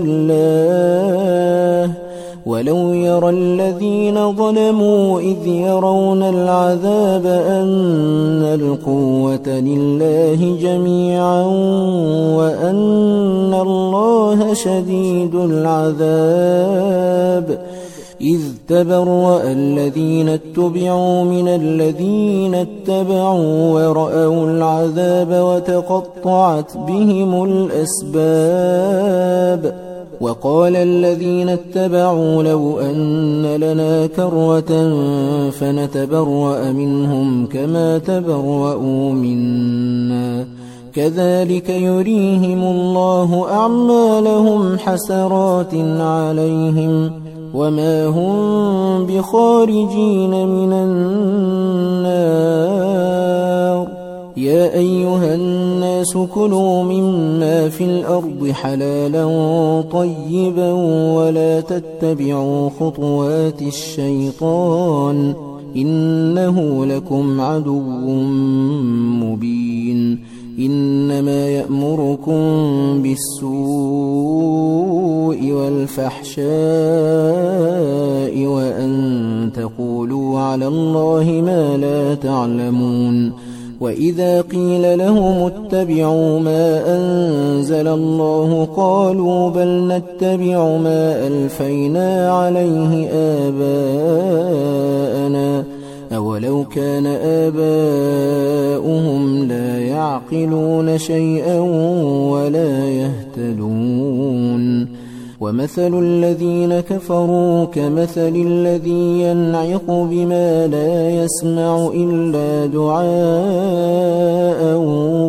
لله ولو يرى الذين ظلموا إذ يرون العذاب أن القوة لله جميعا وأن الله شديد العذاب إذ تبرأ الذين اتبعوا من الذين اتبعوا ورأوا العذاب وتقطعت بهم الأسباب وقال الذين اتبعوا لو أن لنا كرة فنتبرأ منهم كما تبرأوا منا كذلك يريهم الله أعمالهم حسرات عليهم وما هم بخارجين من النار يا أيها الناس كلوا مما في الأرض حلالا طيبا ولا تتبعوا خطوات الشيطان إنه لكم عدو مبين إنما يأمركم بالسوء والفحشاء وأن تقولوا على الله ما لا تعلمون وإذا قيل لهم اتبعوا ما أنزل الله قالوا بل نتبع ما ألفينا عليه آباءنا أولو كان آباؤهم لا يعقلون شيئا ولا يهتدون ومثل الذين كفروا كمثل الذي ينعق بما لا يسمع إلا دعاء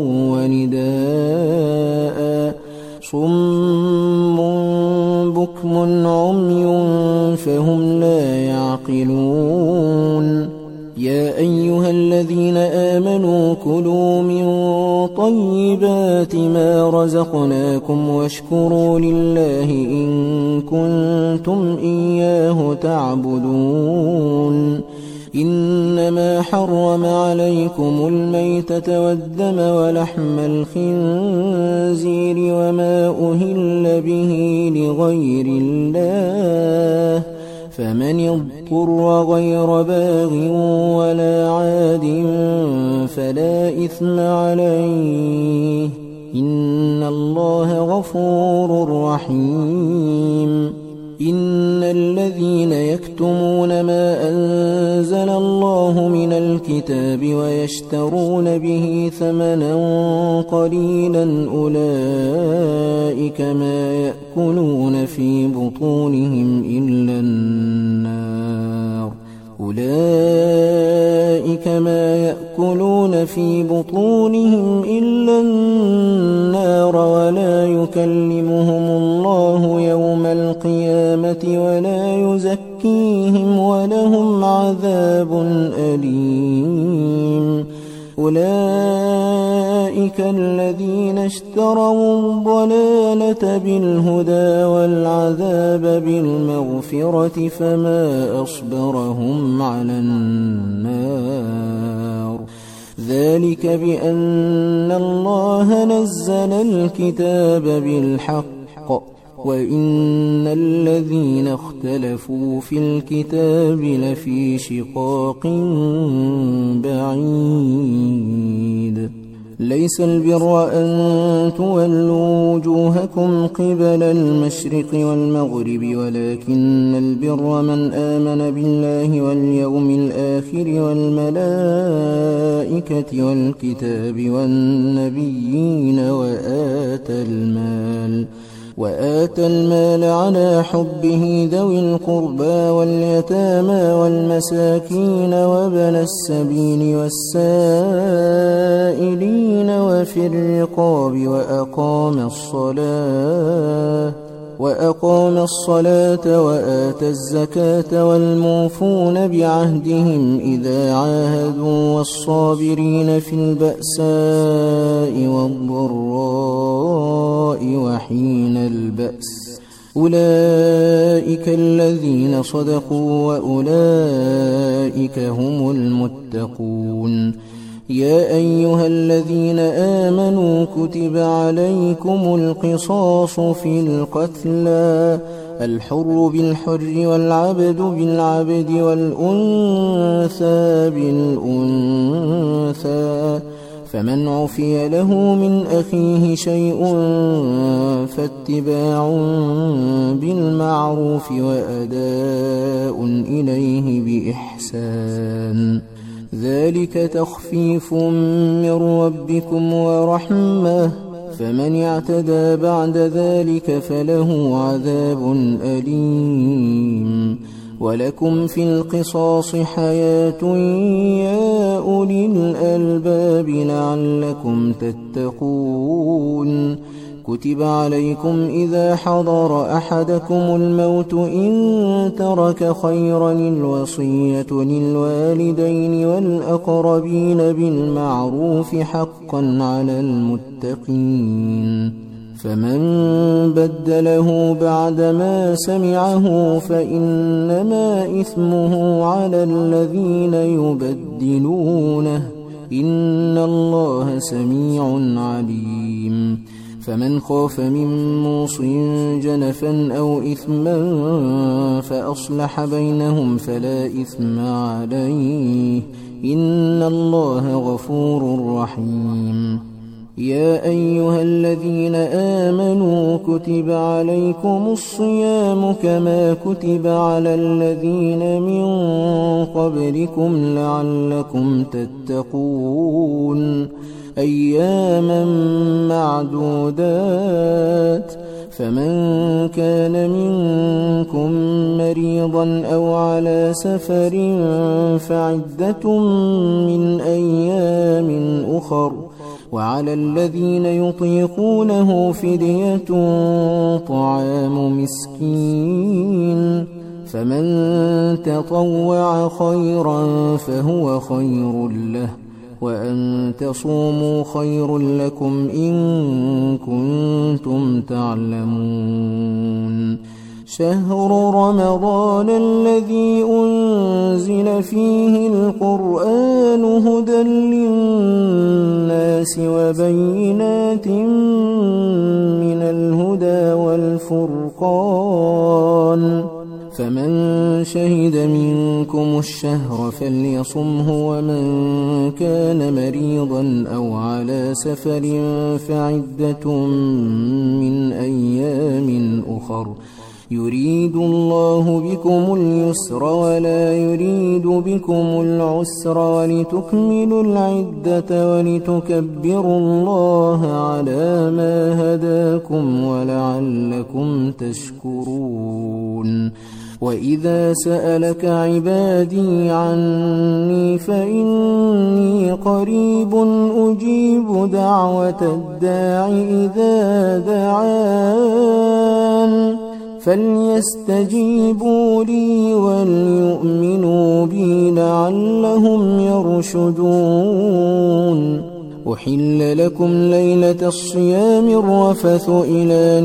ونداء صم بكم عمي فهم لا يعقلون يا أيها الذين آمنوا كلوا من طيبات ما رزقناكم واشكروا لله إن كنتم إياه تعبدون إنما حرم عليكم الميتة والدم ولحم الخنزير وما أهل به لغير الله فمن اضطر غير باغ ولا عاد فلا إثم عليه إن الله غفور رحيم إن الذين يكتمون ما أنزل الله من الكتاب ويشترون به ثمنا قليلا أولئك ما يأكلون في بطونهم إلا النار ولا يكلمهم الله يوم القيامة ولا يزكيهم ولهم عذاب أليم أولئك الذين اشتروا الضلالة بالهدى والعذاب بالمغفرة فما أصبرهم على النار ذلك بأن الله نزل الكتاب بالحق وإن الذين اختلفوا في الكتاب لفي شقاق بعيد ليس البر أن تولوا وجوهكم قبل المشرق والمغرب ولكن البر من آمن بالله واليوم الآخر والملائكة والكتاب والنبيين وآتى المال على حبه ذوي القربى واليتامى والمساكين وابن السبيل والسائلين وفي الرقاب وأقام الصلاة وآتى الزكاة والموفون بعهدهم إذا عاهدوا والصابرين في البأساء والضراء وحين البأس أولئك الذين صدقوا وأولئك هم المتقون يا أيها الذين آمنوا كتب عليكم القصاص في القتلى الحر بالحر والعبد بالعبد والأنثى بالأنثى فمن عفي له من أخيه شيء فاتباع بالمعروف وأداء إليه بإحسان ذلك تخفيف من ربكم ورحمة فمن اعتدى بعد ذلك فله عذاب أليم ولكم في القصاص حياة يا أولي الألباب لعلكم تتقون كتب عليكم إذا حضر أحدكم الموت إن ترك خيرا الوصية للوالدين والأقربين بالمعروف حقا على المتقين فمن بدله بعدما سمعه فإنما إثمه على الذين يبدلونه إن الله سميع عليم فمن خاف من موص جنفا أو إثما فأصلح بينهم فلا إثم عليه إن الله غفور رحيم يا أيها الذين آمنوا كتب عليكم الصيام كما كتب على الذين من قبلكم لعلكم تتقون أياما معدودات فمن كان منكم مريضا أو على سفر فعدة من أيام أخر وعلى الذين يطيقونه فدية طعام مسكين فمن تطوع خيرا فهو خير له وأن تصوموا خير لكم إن كنتم تعلمون شهر رمضان الذي أنزل فيه القرآن هدى للناس وبينات من الهدى والفرقان فمن شهد منكم الشهر فليصمه ومن كان مريضا أو على سفر فعدة من أيام أخر يريد الله بكم اليسر ولا يريد بكم العسر ولتكملوا العدة ولتكبروا الله على ما هداكم ولعلكم تشكرون وإذا سألك عبادي عني فإني قريب أجيب دعوة الداع إذا دعان فليستجيبوا لي وليؤمنوا بي لعلهم يرشدون. أحل لكم ليلة الصيام الرفث إلى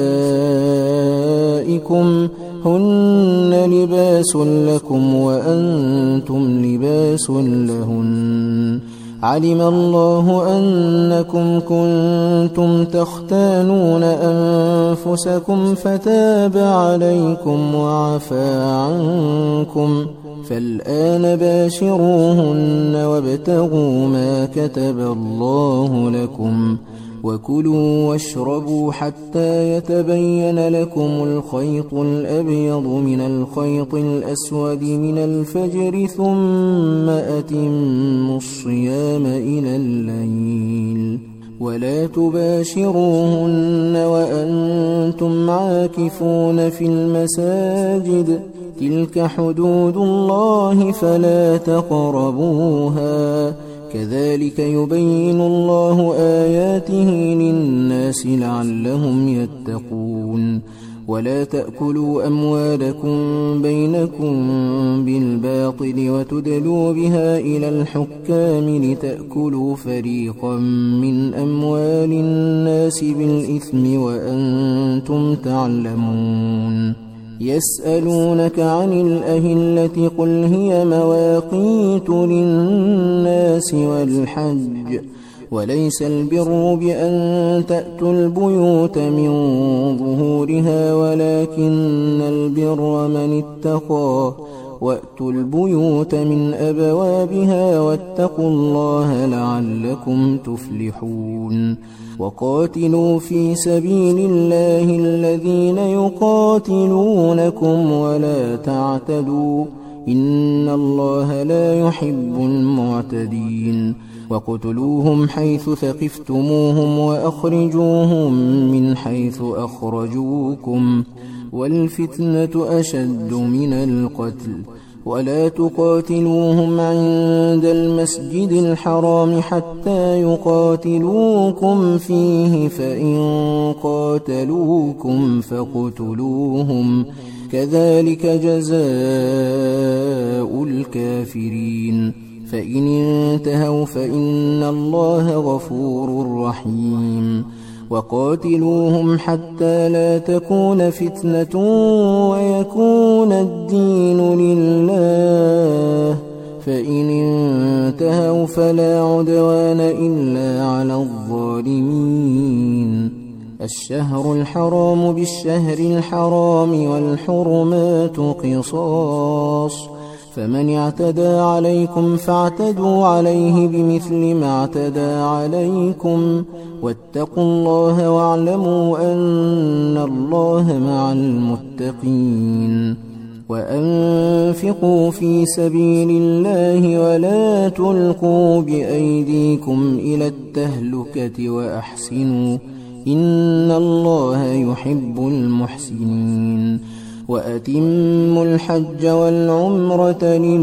نسائكم هن لباس لكم وأنتم لباس لهن. علم الله أنكم كنتم تختانون أنفسكم فتاب عليكم وعفى عنكم، فالآن باشروهن وابتغوا ما كتب الله لكم، وكلوا واشربوا حتى يتبين لكم الخيط الأبيض من الخيط الأسود من الفجر، ثم أتموا الصيام إلى الليل. ولا تباشروهن وأنتم عاكفون في المساجد، تلك حدود الله فلا تقربوها، كذلك يبين الله آياته للناس لعلهم يتقون. ولا تأكلوا أموالكم بينكم بالباطل وتدلوا بها إلى الحكام لتأكلوا فريقا من أموال الناس بالإثم وأنتم تعلمون. يسألونك عن الأهلة قل هي مواقيت للناس والحج، وليس البر بأن تأتوا البيوت من ظهورها ولكن البر من اتقى، وأتوا البيوت من أبوابها واتقوا الله لعلكم تفلحون. وقاتلوا في سبيل الله الذين يقاتلونكم ولا تعتدوا، إن الله لا يحب المعتدين. وقتلوهم حيث ثقفتموهم وأخرجوهم من حيث أخرجوكم، والفتنة أشد من القتل. ولا تقاتلوهم عند المسجد الحرام حتى يقاتلوكم فيه، فإن قاتلوكم فاقتلوهم، كذلك جزاء الكافرين. فإن انتهوا فإن الله غفور رحيم. وقاتلوهم حتى لا تكون فتنة ويكون الدين لله، فإن انتهوا فلا عدوان إلا على الظالمين. الشهر الحرام بالشهر الحرام والحرمات قصاص، فمن اعتدى عليكم فاعتدوا عليه بمثل ما اعتدى عليكم، واتقوا الله واعلموا أن الله مع المتقين. وأنفقوا في سبيل الله ولا تلقوا بأيديكم إلى التهلكة وأحسنوا، إن الله يحب المحسنين. وأتموا الحج والعمرة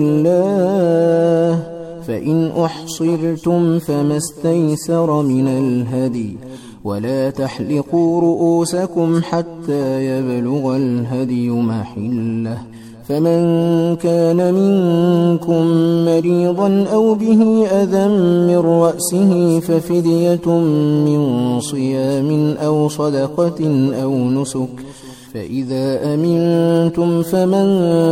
لله، فإن أحصرتم فما استيسر من الهدي، ولا تحلقوا رؤوسكم حتى يبلغ الهدي محله، فمن كان منكم مريضا أو به أذى من رأسه ففدية من صيام أو صدقة أو نسك، فإذا أمنتم فمن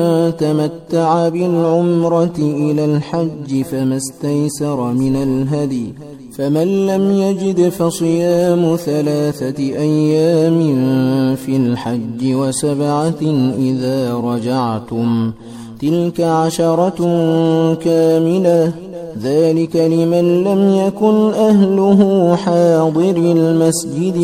تمتع بالعمرة إلى الحج فما استيسر من الهدي، فمن لم يجد فصيام 3 أيام في الحج و7 إذا رجعتم، تلك 10 كاملة، ذلك لمن لم يكن أهله حاضر المسجد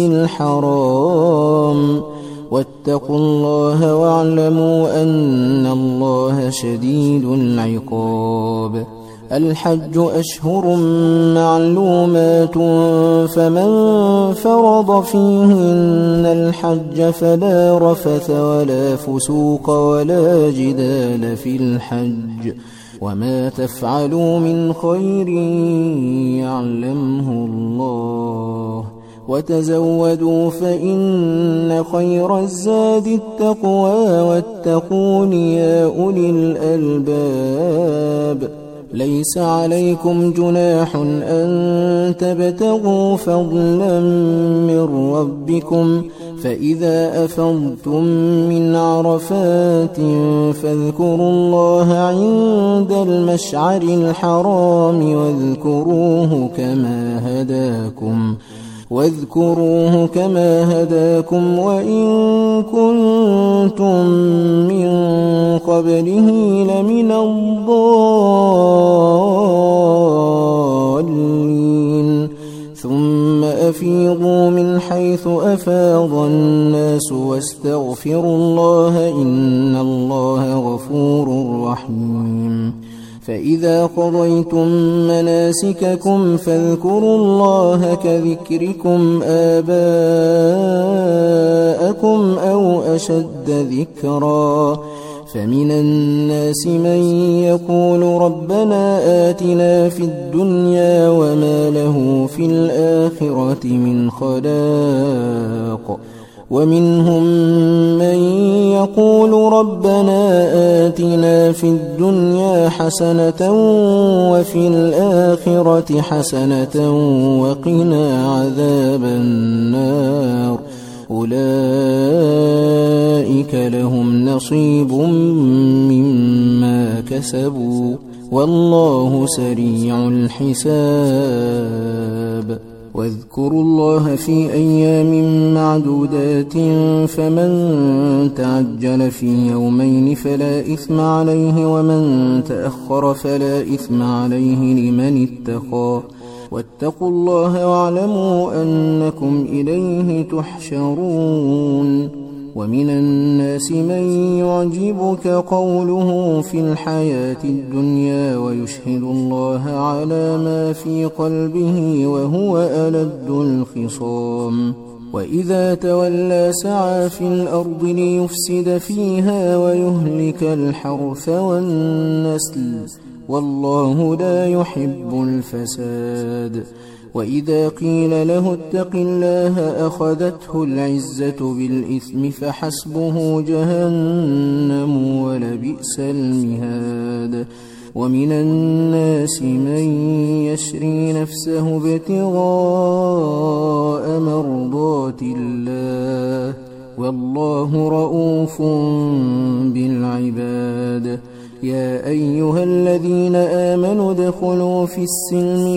الحرام. واتقوا الله واعلموا أن الله شديد العقاب. الحج أشهر معلومات، فمن فرض فيهن الحج فلا رفث ولا فسوق ولا جدال في الحج، وما تفعلوا من خير يعلمه الله، وتزودوا فإن خير الزاد التقوى واتقون يا أولي الألباب. ليس عليكم جناح أن تبتغوا فضلا من ربكم، فإذا أفضتم من عرفات فاذكروا الله عند المشعر الحرام واذكروه كما هداكم وإن كنتم من قبله لمن الضالين. ثم أفيضوا من حيث أفاض الناس واستغفروا الله إن الله غفور رحيم. فإذا قضيتم مناسككم فاذكروا الله كذكركم آباءكم أو أشد ذكرا. فمن الناس من يقول ربنا آتنا في الدنيا وما له في الآخرة من خلاق، ومنهم من يقول ربنا آتنا في الدنيا حسنة وفي الآخرة حسنة وقنا عذاب النار. أولئك لهم نصيب مما كسبوا والله سريع الحساب. واذكروا الله في أيام معدودات فمن تعجل في يومين فلا إثم عليه ومن تأخر فلا إثم عليه لمن اتقى. واتقوا الله واعلموا أنكم إليه تحشرون. ومن الناس من يعجبك قوله في الحياة الدنيا ويشهد الله على ما في قلبه وهو ألد الخصام. وإذا تولى سعى في الأرض ليفسد فيها ويهلك الحرث والنسل والله لا يحب الفساد. وإذا قيل له اتق الله أخذته العزة بالإثم فحسبه جهنم ولبئس المهاد. ومن الناس من يشري نفسه ابتغاء مرضات الله والله رؤوف بالعباد. يا أيها الذين آمنوا ادخلوا في السلم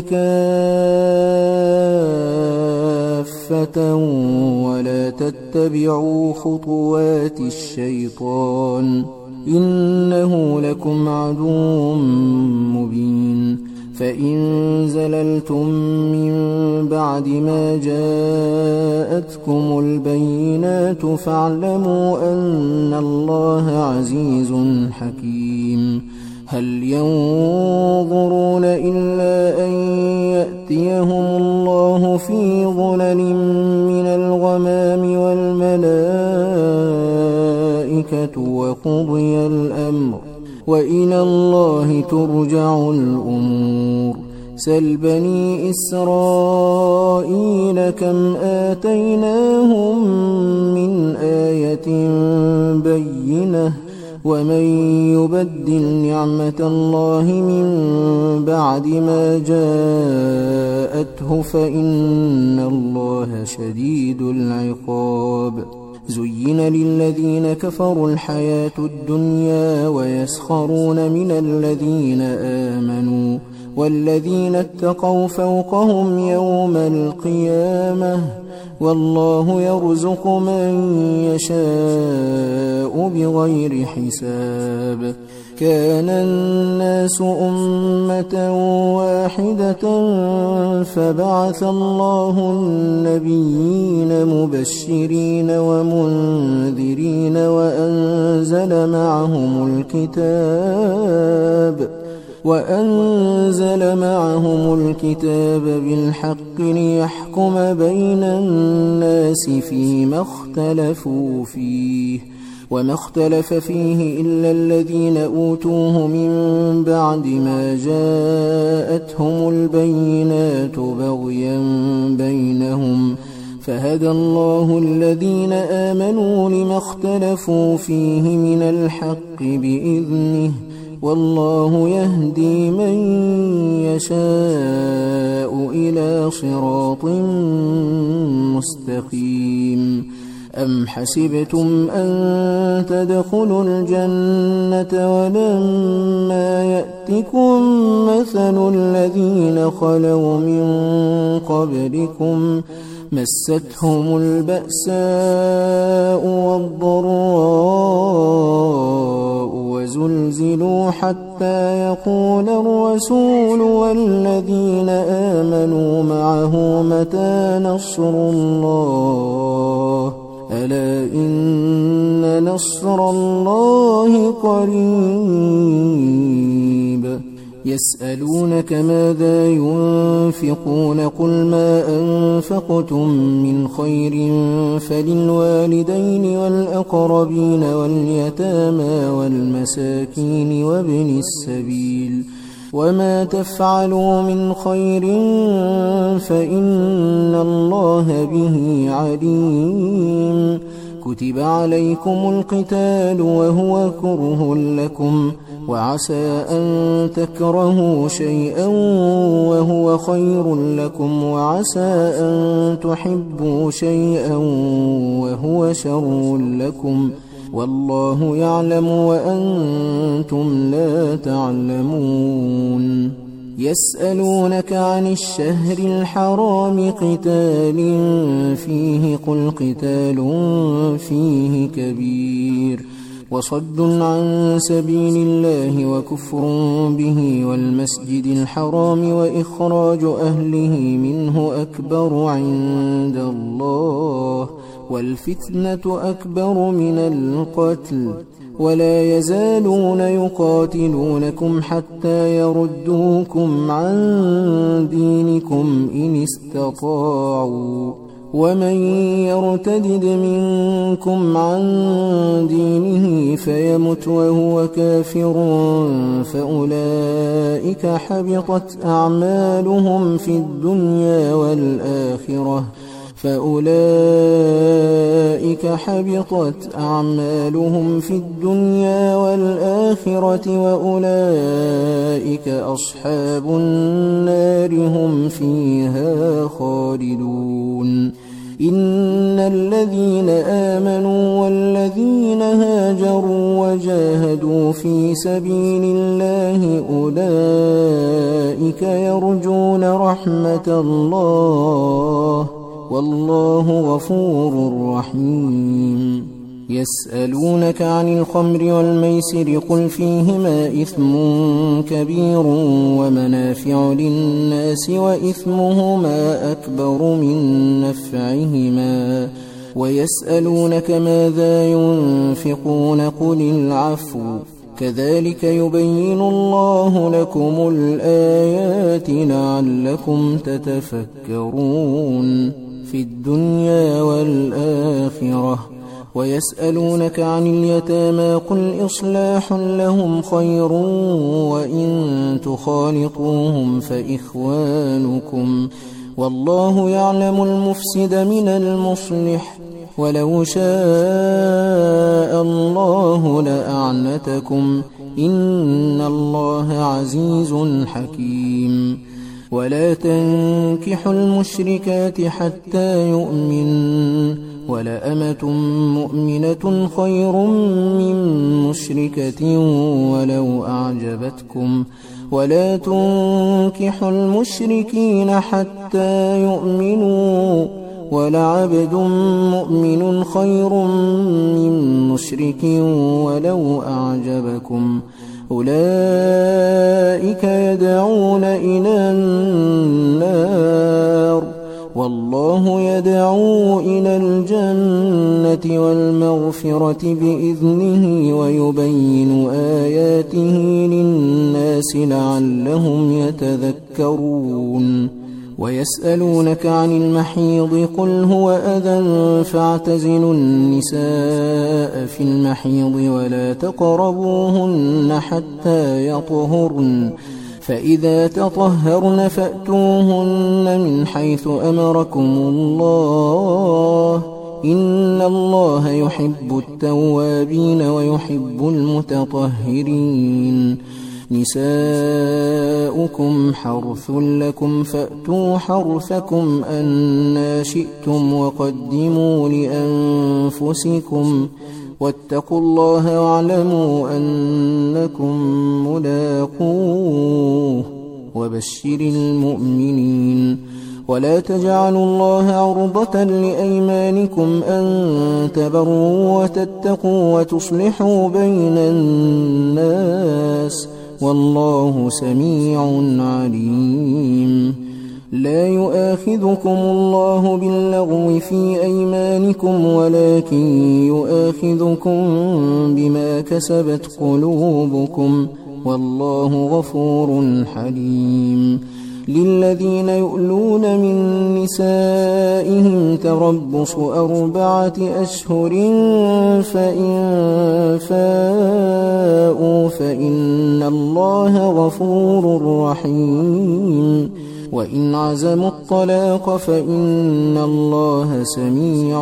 كافة ولا تتبعوا خطوات الشيطان إنه لكم عدو مبين. فإن زللتم من بعد ما جاءتكم البينات فاعلموا أن الله عزيز حكيم. هل ينظرون إلا أن يأتيهم الله في ظلل من الغمام والملائكة وقضي الأمر وإلى الله ترجع الأمور. سل بني إسرائيل كم آتيناهم من آية بينة ومن يبدل نعمة الله من بعد ما جاءته فإن الله شديد العقاب. زين للذين كفروا الحياة الدنيا ويسخرون من الذين آمنوا والذين اتقوا فوقهم يوم القيامة والله يرزق من يشاء بغير حساب. كان الناس أمة واحدة فبعث الله النبيين مبشرين ومنذرين وأنزل معهم الكتاب بالحق ليحكم بين الناس فيما اختلفوا فيه وما اختلف فيه إلا الذين أوتوه من بعد ما جاءتهم البينات بغيا بينهم فهدى الله الذين آمنوا لما اختلفوا فيه من الحق بإذنه والله يهدي من يشاء إلى صراط مستقيم. أم حسبتم أن تدخلوا الجنة ولما يأتكم مثل الذين خلوا من قبلكم مستهم البأساء والضراء وزلزلوا حتى يقول الرسول والذين آمنوا معه متى نصر الله ألا إن نصر الله قريب. يسألونك ماذا ينفقون قل ما أنفقتم من خير فللوالدين والأقربين واليتامى والمساكين وابن السبيل وما تفعلوا من خير فإن الله به عليم. كتب عليكم القتال وهو كره لكم وعسى أن تكرهوا شيئا وهو خير لكم وعسى أن تحبوا شيئا وهو شر لكم والله يعلم وأنتم لا تعلمون. يسألونك عن الشهر الحرام قتال فيه قل قتال فيه كبير وصد عن سبيل الله وكفر به والمسجد الحرام وإخراج أهله منه أكبر عند الله والفتنة أكبر من القتل ولا يزالون يقاتلونكم حتى يردوكم عن دينكم إن استطاعوا ومن يرتدد منكم عن دينه فيمت وهو كافر فأولئك حبطت أعمالهم في الدنيا والآخرة وأولئك أصحاب النار هم فيها خالدون. إن الذين آمنوا والذين هاجروا وجاهدوا في سبيل الله أولئك يرجون رحمة الله والله غفور رحيم. يسألونك عن الخمر والميسر قل فيهما إثم كبير ومنافع للناس وإثمهما أكبر من نفعهما ويسألونك ماذا ينفقون قل العفو كذلك يبين الله لكم الآيات لعلكم تتفكرون في الدنيا والآخرة. ويسألونك عن اليتامى قل إصلاح لهم خير وإن تخالطوهم فإخوانكم والله يعلم المفسد من المصلح ولو شاء الله لأعنتكم إن الله عزيز حكيم. ولا تنكحوا المشركات حتى يؤمنوا ولأمة مؤمنة خير من مشركة ولو أعجبتكم ولا تنكحوا المشركين حتى يؤمنوا ولعبد مؤمن خير من مشرك ولو أعجبكم أولئك يدعون إلى النار والله يدعو إلى الجنة والمغفرة بإذنه ويبين آياته للناس لعلهم يتذكرون. ويسألونك عن المحيض قل هو أذى فاعتزلوا النساء في المحيض ولا تقربوهن حتى يطهرن فإذا تطهرن فأتوهن من حيث أمركم الله إن الله يحب التوابين ويحب المتطهرين نساؤكم حرث لكم فأتوا حرثكم أنى شئتم وقدموا لأنفسكم واتقوا الله واعلموا أنكم ملاقوه وبشر المؤمنين ولا تجعلوا الله عرضة لأيمانكم أن تبروا وتتقوا وتصلحوا بين الناس والله سميع عليم لا يؤاخذكم الله باللغو في أيمانكم ولكن يؤاخذكم بما كسبت قلوبكم والله غفور حليم للذين يؤلون من نسائهم تربص 4 أشهر فإن فاءوا فإن الله غفور رحيم وإن عزموا الطلاق فإن الله سميع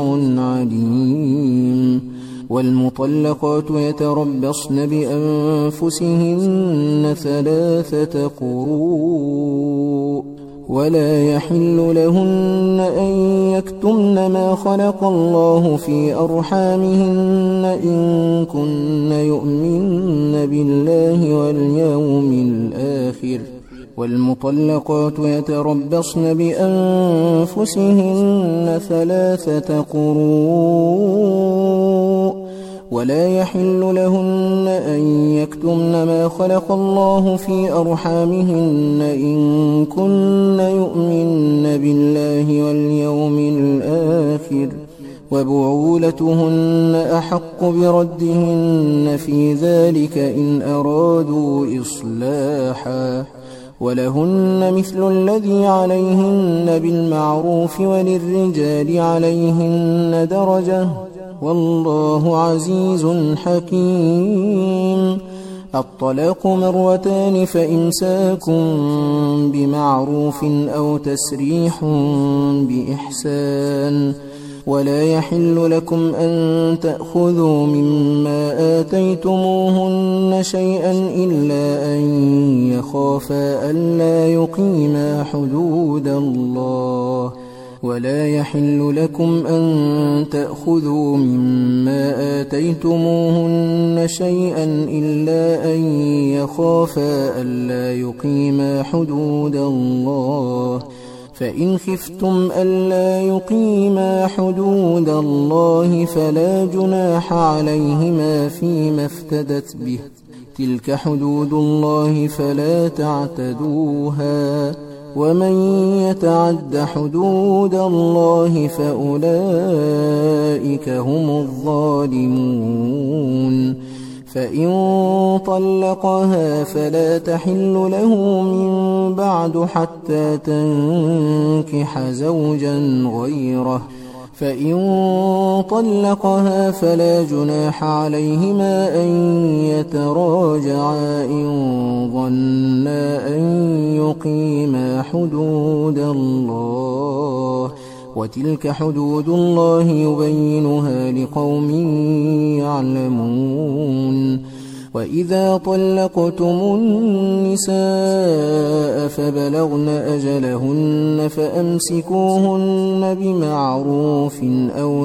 عليم والمطلقات يتربصن بأنفسهن 3 قروء ولا يحل لهن أن يكتمن ما خلق الله في أرحامهن إن كن يؤمن بالله واليوم الآخر والمطلقات يتربصن بأنفسهن 3 قروء ولا يحل لهن أن يكتمن ما خلق الله في أرحامهن إن كن يؤمن بالله واليوم الآخر وبعولتهن أحق بردهن في ذلك إن أرادوا إصلاحا ولهن مثل الذي عليهن بالمعروف وللرجال عليهن درجة والله عزيز حكيم الطلاق 2 فإمساك بمعروف أو تسريح بإحسان ولا يحل لكم أن تأخذوا مما آتيتموهن شيئا إلا أن يخافا ألا يقيما حدود الله ولا يحل لكم أن تأخذوا مما آتيتموهن شيئا إلا أن يخافا ألا يقيما حدود الله فإن خفتم ألا يقيما حدود الله فلا جناح عليهما فيما افتدت به تلك حدود الله فلا تعتدوها ومن يتعد حدود الله فأولئك هم الظالمون فإن طلقها فلا تحل له من بعد حتى تنكح زوجا غيره فإن طلقها فلا جناح عليهما أن يتراجعا إن ظنا أن يقيما حدود الله وتلك حدود الله يبينها لقوم يعلمون وإذا طلقتم النساء فبلغن أجلهن فأمسكوهن بمعروف أو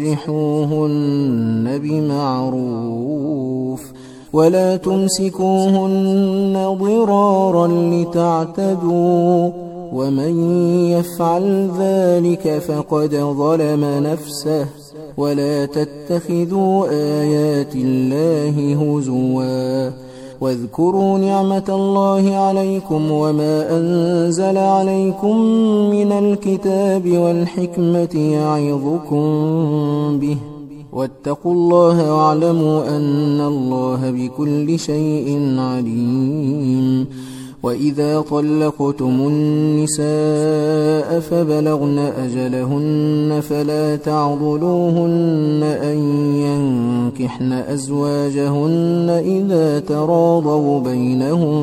سرحوهن بمعروف ولا تمسكوهن ضرارا لتعتدوا ومن يفعل ذلك فقد ظلم نفسه ولا تتخذوا آيات الله هزوا واذكروا نعمة الله عليكم وما أنزل عليكم من الكتاب والحكمة يعظكم به واتقوا الله واعلموا أن الله بكل شيء عليم وإذا طلقتم النساء فبلغن أجلهن فلا تعضلوهن أن ينكحن أزواجهن إذا تراضوا بينهم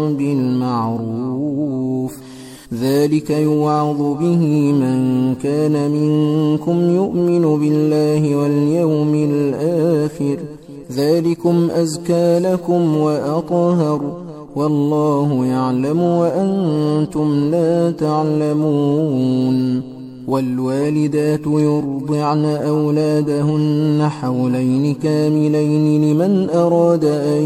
بالمعروف، ذلك يوعظ به من كان منكم يؤمن بالله واليوم الآخر، ذلكم أزكى لكم وأطهر، والله يعلم وأنتم لا تعلمون. والوالدات يرضعن أولادهن حولين كاملين لمن أراد أن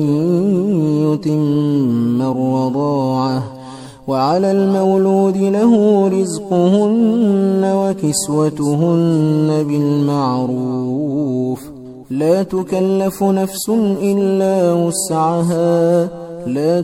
يتم الرضاعة، وعلى المولود له رزقهن وكسوتهن بالمعروف، لا تكلف نفس إلا وسعها، لا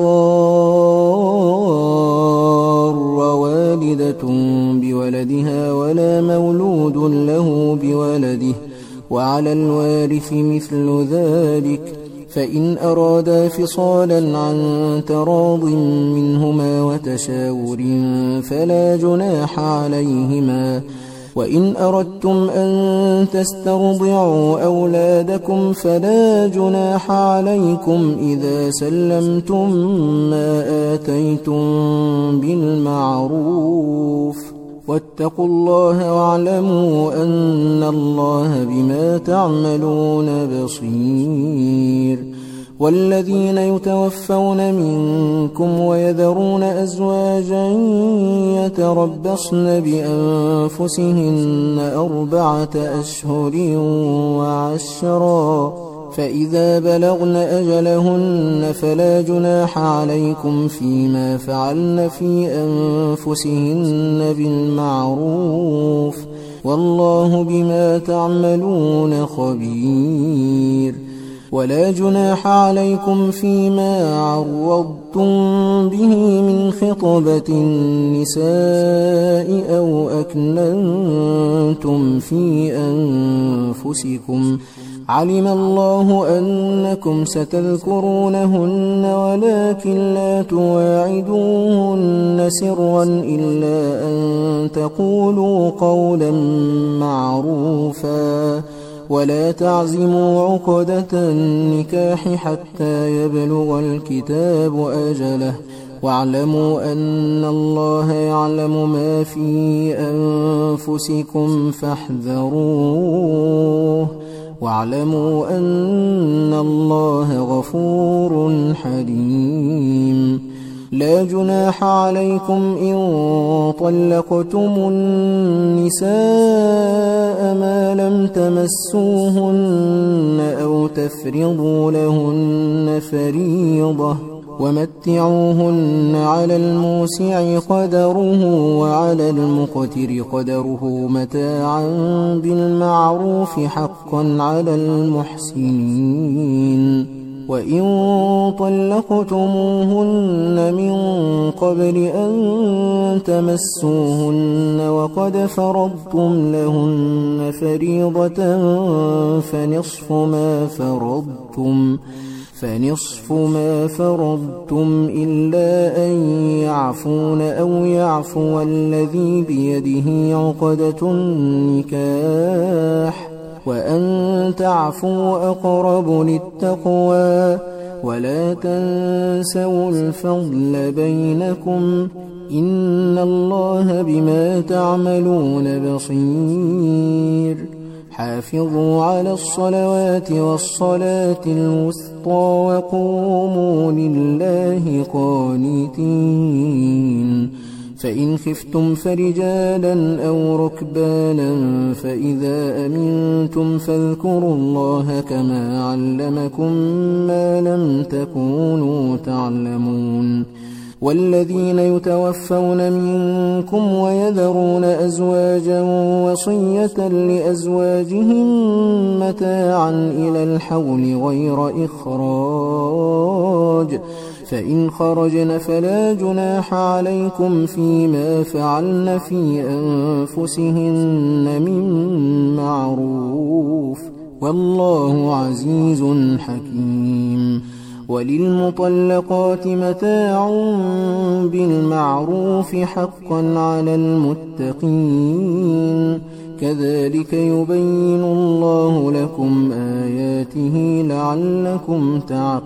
تضار والدة بولدها ولا مولود له بولده، وعلى الوارث مثل ذلك، فإن أرادا فصالا عن تراض منهما وتشاور فلا جناح عليهما. وإن أردتم أن تسترضعوا أولادكم فلا جناح عليكم إذا سلمتم ما آتيتم بالمعروف، واتقوا الله واعلموا أن الله بما تعملون بصير. والذين يتوفون منكم ويذرون أزواجا يتربصن بأنفسهن 4 أشهر و10، فإذا بلغن أجلهن فلا جناح عليكم فيما فعلن في أنفسهن بالمعروف، والله بما تعملون خبير. ولا جناح عليكم فيما عرضتم به من خطبة النساء أو أكننتم في أنفسكم، علم الله أنكم ستذكرونهن ولكن لا تواعدوهن سرا إلا أن تقولوا قولا معروفا، ولا تعزموا عقدة النكاح حتى يبلغ الكتاب أجله، واعلموا أن الله يعلم ما في أنفسكم فاحذروه، واعلموا أن الله غفور حليم. لا جناح عليكم إن طلقتم النساء ما لم تمسوهن أو تفرضوا لهن فريضة، ومتعوهن على الموسع قدره وعلى المقتر قدره متاعا بالمعروف حقا على المحسنين. وإن طلقتموهن من قبل أن تمسوهن وقد فرضتم لهن فريضة فنصف ما فرضتم إلا أن يعفون أو يعفو الذي بيده عقدة النكاح، وأن تعفوا أقرب للتقوى، ولا تنسوا الفضل بينكم، إن الله بما تعملون بصير. حافظوا على الصلوات والصلاة الوسطى وقوموا لله قانتين. فإن خفتم فرجالا أو ركبانا فإذا أمنتم فاذكروا الله كما علمكم ما لم تكونوا تعلمون. والذين يتوفون منكم ويذرون أزواجا وصية لأزواجهم متاعا إلى الحول غير إخراج، فإن خرجن فلا جناح عليكم فيما فعلن في أنفسهن من معروف، والله عزيز حكيم. وللمطلقات متاع بالمعروف حقا على المتقين كذلك يبين الله لكم آياته لعلكم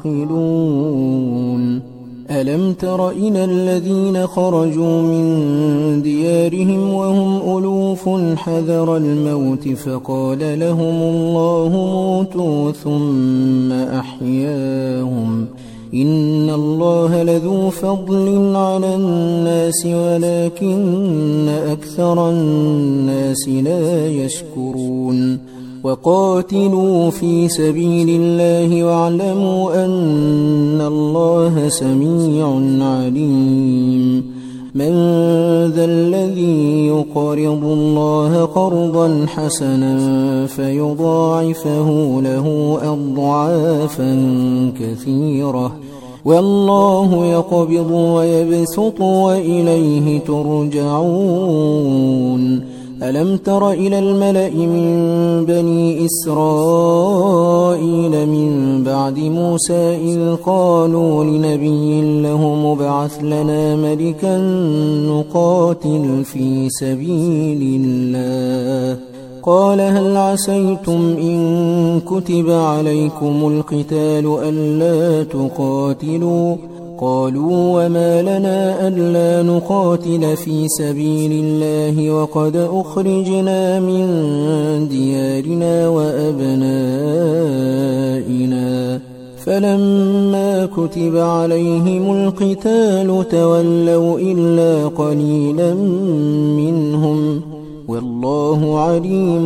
تعقلون ألم تر إلى الذين خرجوا من ديارهم وهم ألوف حذر الموت فقال لهم الله موتوا ثم أحياهم إن الله لذو فضل على الناس ولكن أكثر الناس لا يشكرون وقاتلوا في سبيل الله واعلموا أن الله سميع عليم من ذا الذي يقرض الله قرضا حسنا فيضاعفه له أضعافا كثيرة والله يقبض ويبسط وإليه ترجعون ألم تر إلى الملأ من بني إسرائيل من بعد موسى إذ قالوا لنبي له مبعث لنا ملكا نقاتل في سبيل الله قال هل عسيتم إن كتب عليكم القتال ألا تقاتلوا قالوا وما لنا ألا نقاتل في سبيل الله وقد أخرجنا من ديارنا وأبنائنا فلما كتب عليهم القتال تولوا إلا قليلا منهم والله عليم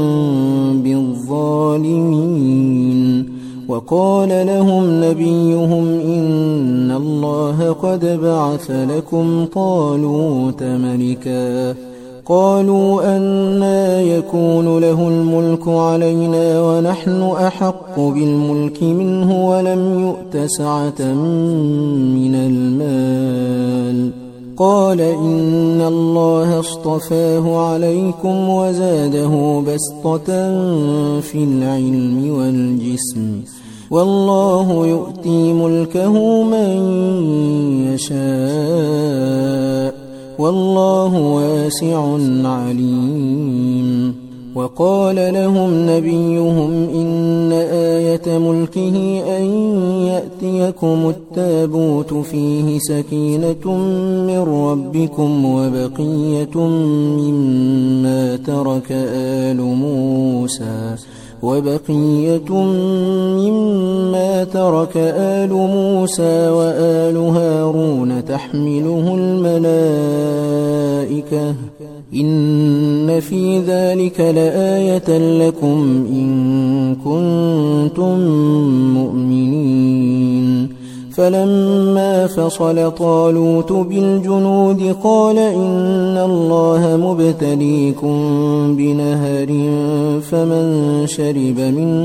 بالظالمين وقال لهم نبيهم إن الله قد بعث لكم طالوت ملكا قالوا أنى يكون له الملك علينا ونحن أحق بالملك منه ولم يؤت سعة من المال قال إن الله اصطفاه عليكم وزاده بسطة في العلم والجسم والله يؤتي ملكه من يشاء والله واسع عليم وقال لهم نبيهم إن آية ملكه أن يأتيكم التابوت فيه سكينة من ربكم وبقية مما ترك آل موسى وآل هارون تحمله الملائكة إن في ذلك لآية لكم إن كنتم مؤمنين فلما فصل طالوت بالجنود قال إن الله مبتليكم بنهر فمن شرب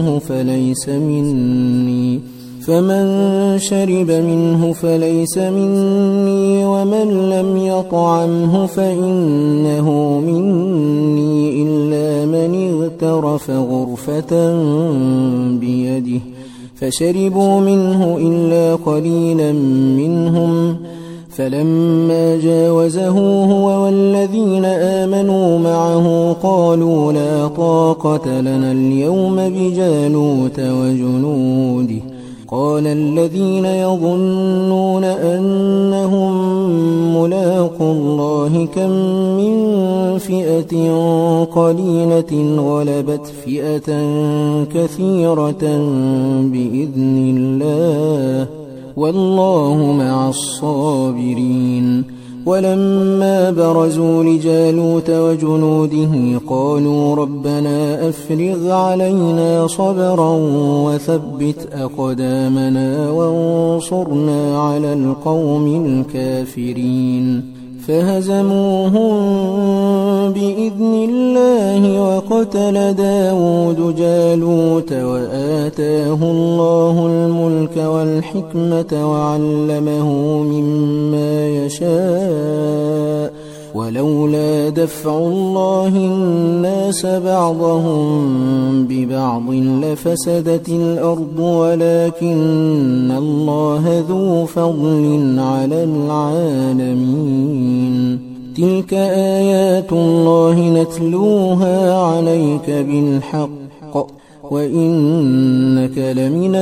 منه فليس مني ومن لم يطعمه فإنه مني إلا من اغترف غرفة بيده فشربوا منه إلا قليلا منهم فلما جاوزه هو والذين آمنوا معه قالوا لا طاقة لنا اليوم بجالوت وجنوده قال الذين يظنون أنهم ملاقو الله كم من فئة قليلة غلبت فئة كثيرة بإذن الله والله مع الصابرين ولما برزوا لجالوت وجنوده قالوا ربنا أفرغ علينا صبرا وثبت أقدامنا وانصرنا على القوم الكافرين فهزموهم بإذن الله وقتل داود جالوت وآتاه الله الملك والحكمة وعلمه مما يشاء ولولا دفع الله الناس بعضهم ببعض لفسدت الأرض ولكن الله ذو فضل على العالمين تلك آيات الله نتلوها عليك بالحق وإنك لمن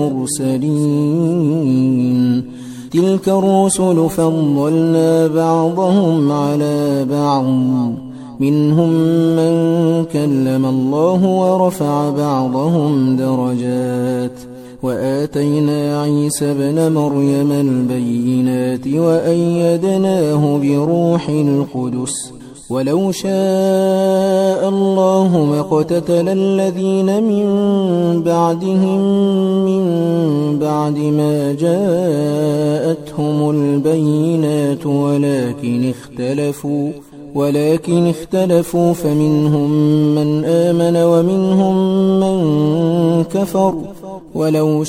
المرسلين تلك الرسل فضلنا بعضهم على بعض منهم من كلم الله ورفع بعضهم درجات وآتينا عيسى ابن مريم البينات وأيدناه بروح القدس ولو شاء الله ما اقتتل الذين من بعدهم من بعد ما جاءتهم البينات ولكن اختلفوا فمنهم من آمن ومنهم من كفر ولو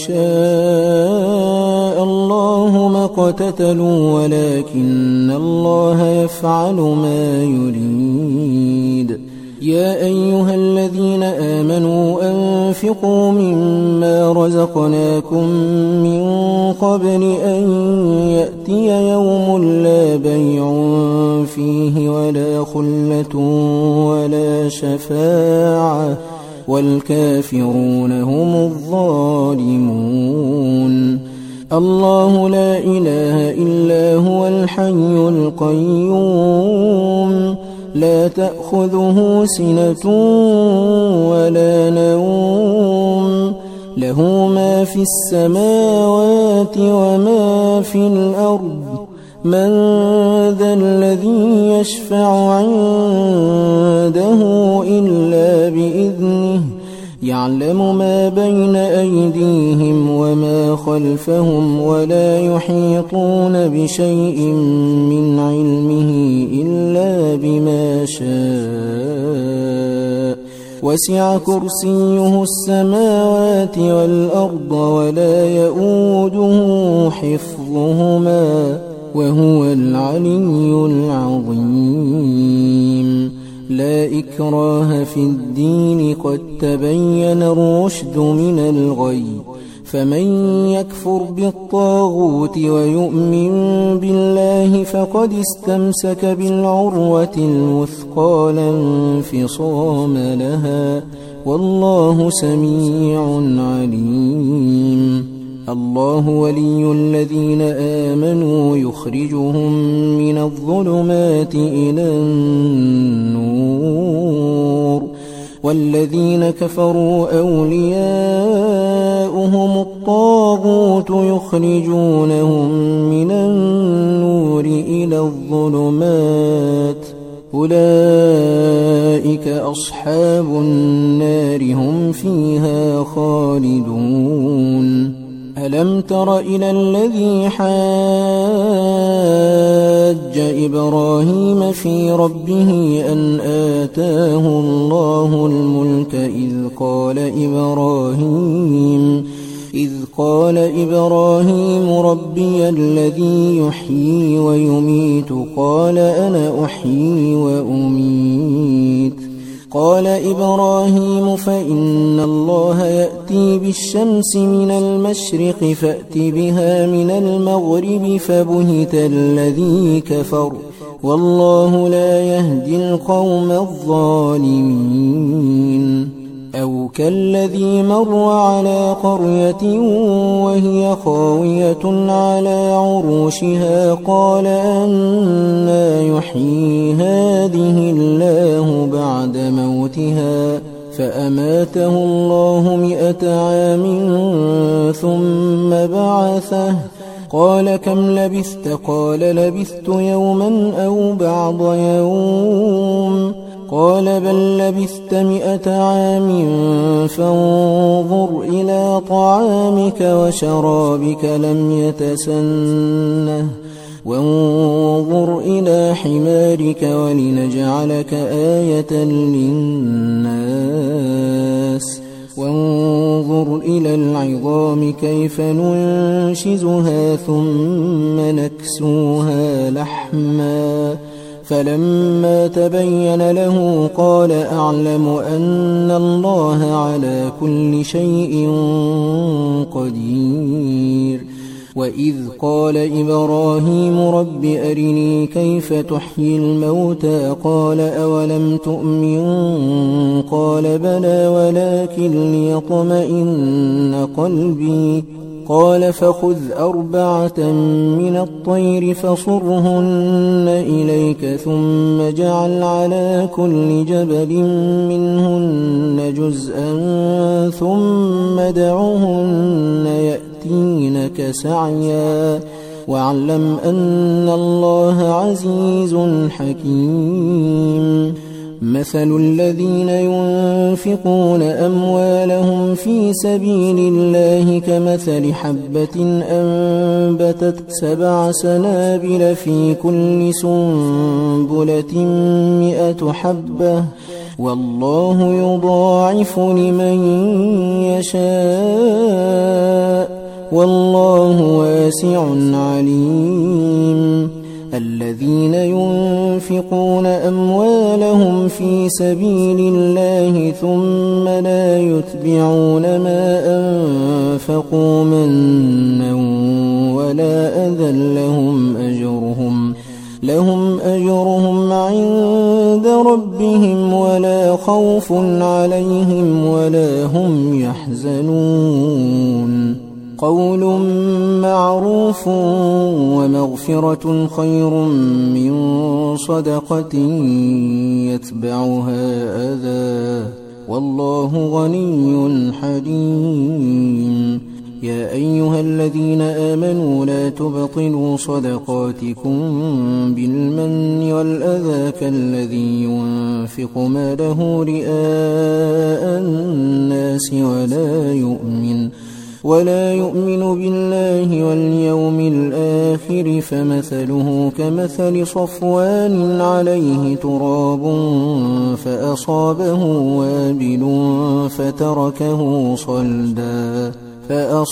شاء الله ما اقتتلوا ولكن الله يفعل ما يريد يا أيها الذين آمنوا أنفقوا مما رزقناكم من قبل أن يأتي يوم لا بيع فيه ولا خلة ولا شفاعة والكافرون هم الظالمون الله لا إله إلا هو الحي القيوم لا تأخذه سنة ولا نوم له ما في السماوات وما في الأرض من ذا الذي يشفع عنده إلا بإذنه يعلم ما بين أيديهم وما خلفهم ولا يحيطون بشيء من علمه إلا بما شاء وسع كرسيه السماوات والأرض ولا يؤوده حفظهما وهو العلي العظيم لا إكراه في الدين قد تبين الرشد من الغي فمن يكفر بالطاغوت ويؤمن بالله فقد استمسك بالعروة الوثقى لا انفصام لها والله سميع عليم الله ولي الذين آمنوا يخرجهم من الظلمات إلى النور والذين كفروا أولياؤهم الطاغوت يخرجونهم من النور إلى الظلمات أولئك أصحاب النار هم فيها خالدون ألم تر إلى الذي حاج إبراهيم في ربه أن آتاه الله الملك إذ قال إبراهيم ربي الذي يحيي ويميت قال أنا أحيي وأميت قال إبراهيم فإن الله يأتي بالشمس من المشرق فأت بها من المغرب فبهت الذي كفر والله لا يهدي القوم الظالمين أو كالذي مر على قرية وهي خاوية على عروشها قال أنى يحيي هذه الله بعد موتها فأماته الله 100 عام ثم بعثه قال كم لبثت قال لبثت يوما أو بعض يوم قال بل لبثت 100 عام فانظر إلى طعامك وشرابك لم يتسنه وانظر إلى حمارك ولنجعلك آية للناس وانظر إلى العظام كيف ننشزها ثم نكسوها لحما فلما تبين له قال أعلم أن الله على كل شيء قدير. وإذ قال إبراهيم رب أرني كيف تحيي الموتى قال أولم تؤمن قال بلى ولكن ليطمئن قلبي قال فخذ 4 من الطير فصرهن إليك ثم اجعل على كل جبل منهن جزءا ثم ادعهن يأتينك سعيا واعلم أن الله عزيز حكيم. مثل الذين ينفقون أموالهم في سبيل الله كمثل حبة أنبتت 7 سنابل في كل سنبلة 100 حبة والله يضاعف لمن يشاء والله واسع عليم. الذين ينفقون أموالهم في سبيل الله ثم لا يتبعون ما أنفقوا منا ولا أذى لهم أجرهم عند ربهم ولا خوف عليهم ولا هم يحزنون. قول معروف ومغفرة خير من صدقة يتبعها أذى والله غني حليم. يا أيها الذين آمنوا لا تبطلوا صدقاتكم بالمن والأذى كالذي ينفق ماله رئاء الناس ولا يؤمن بالله واليوم الآخر فمثله كمثل صفوان عليه تراب فأصابه وابل فتركه صلدا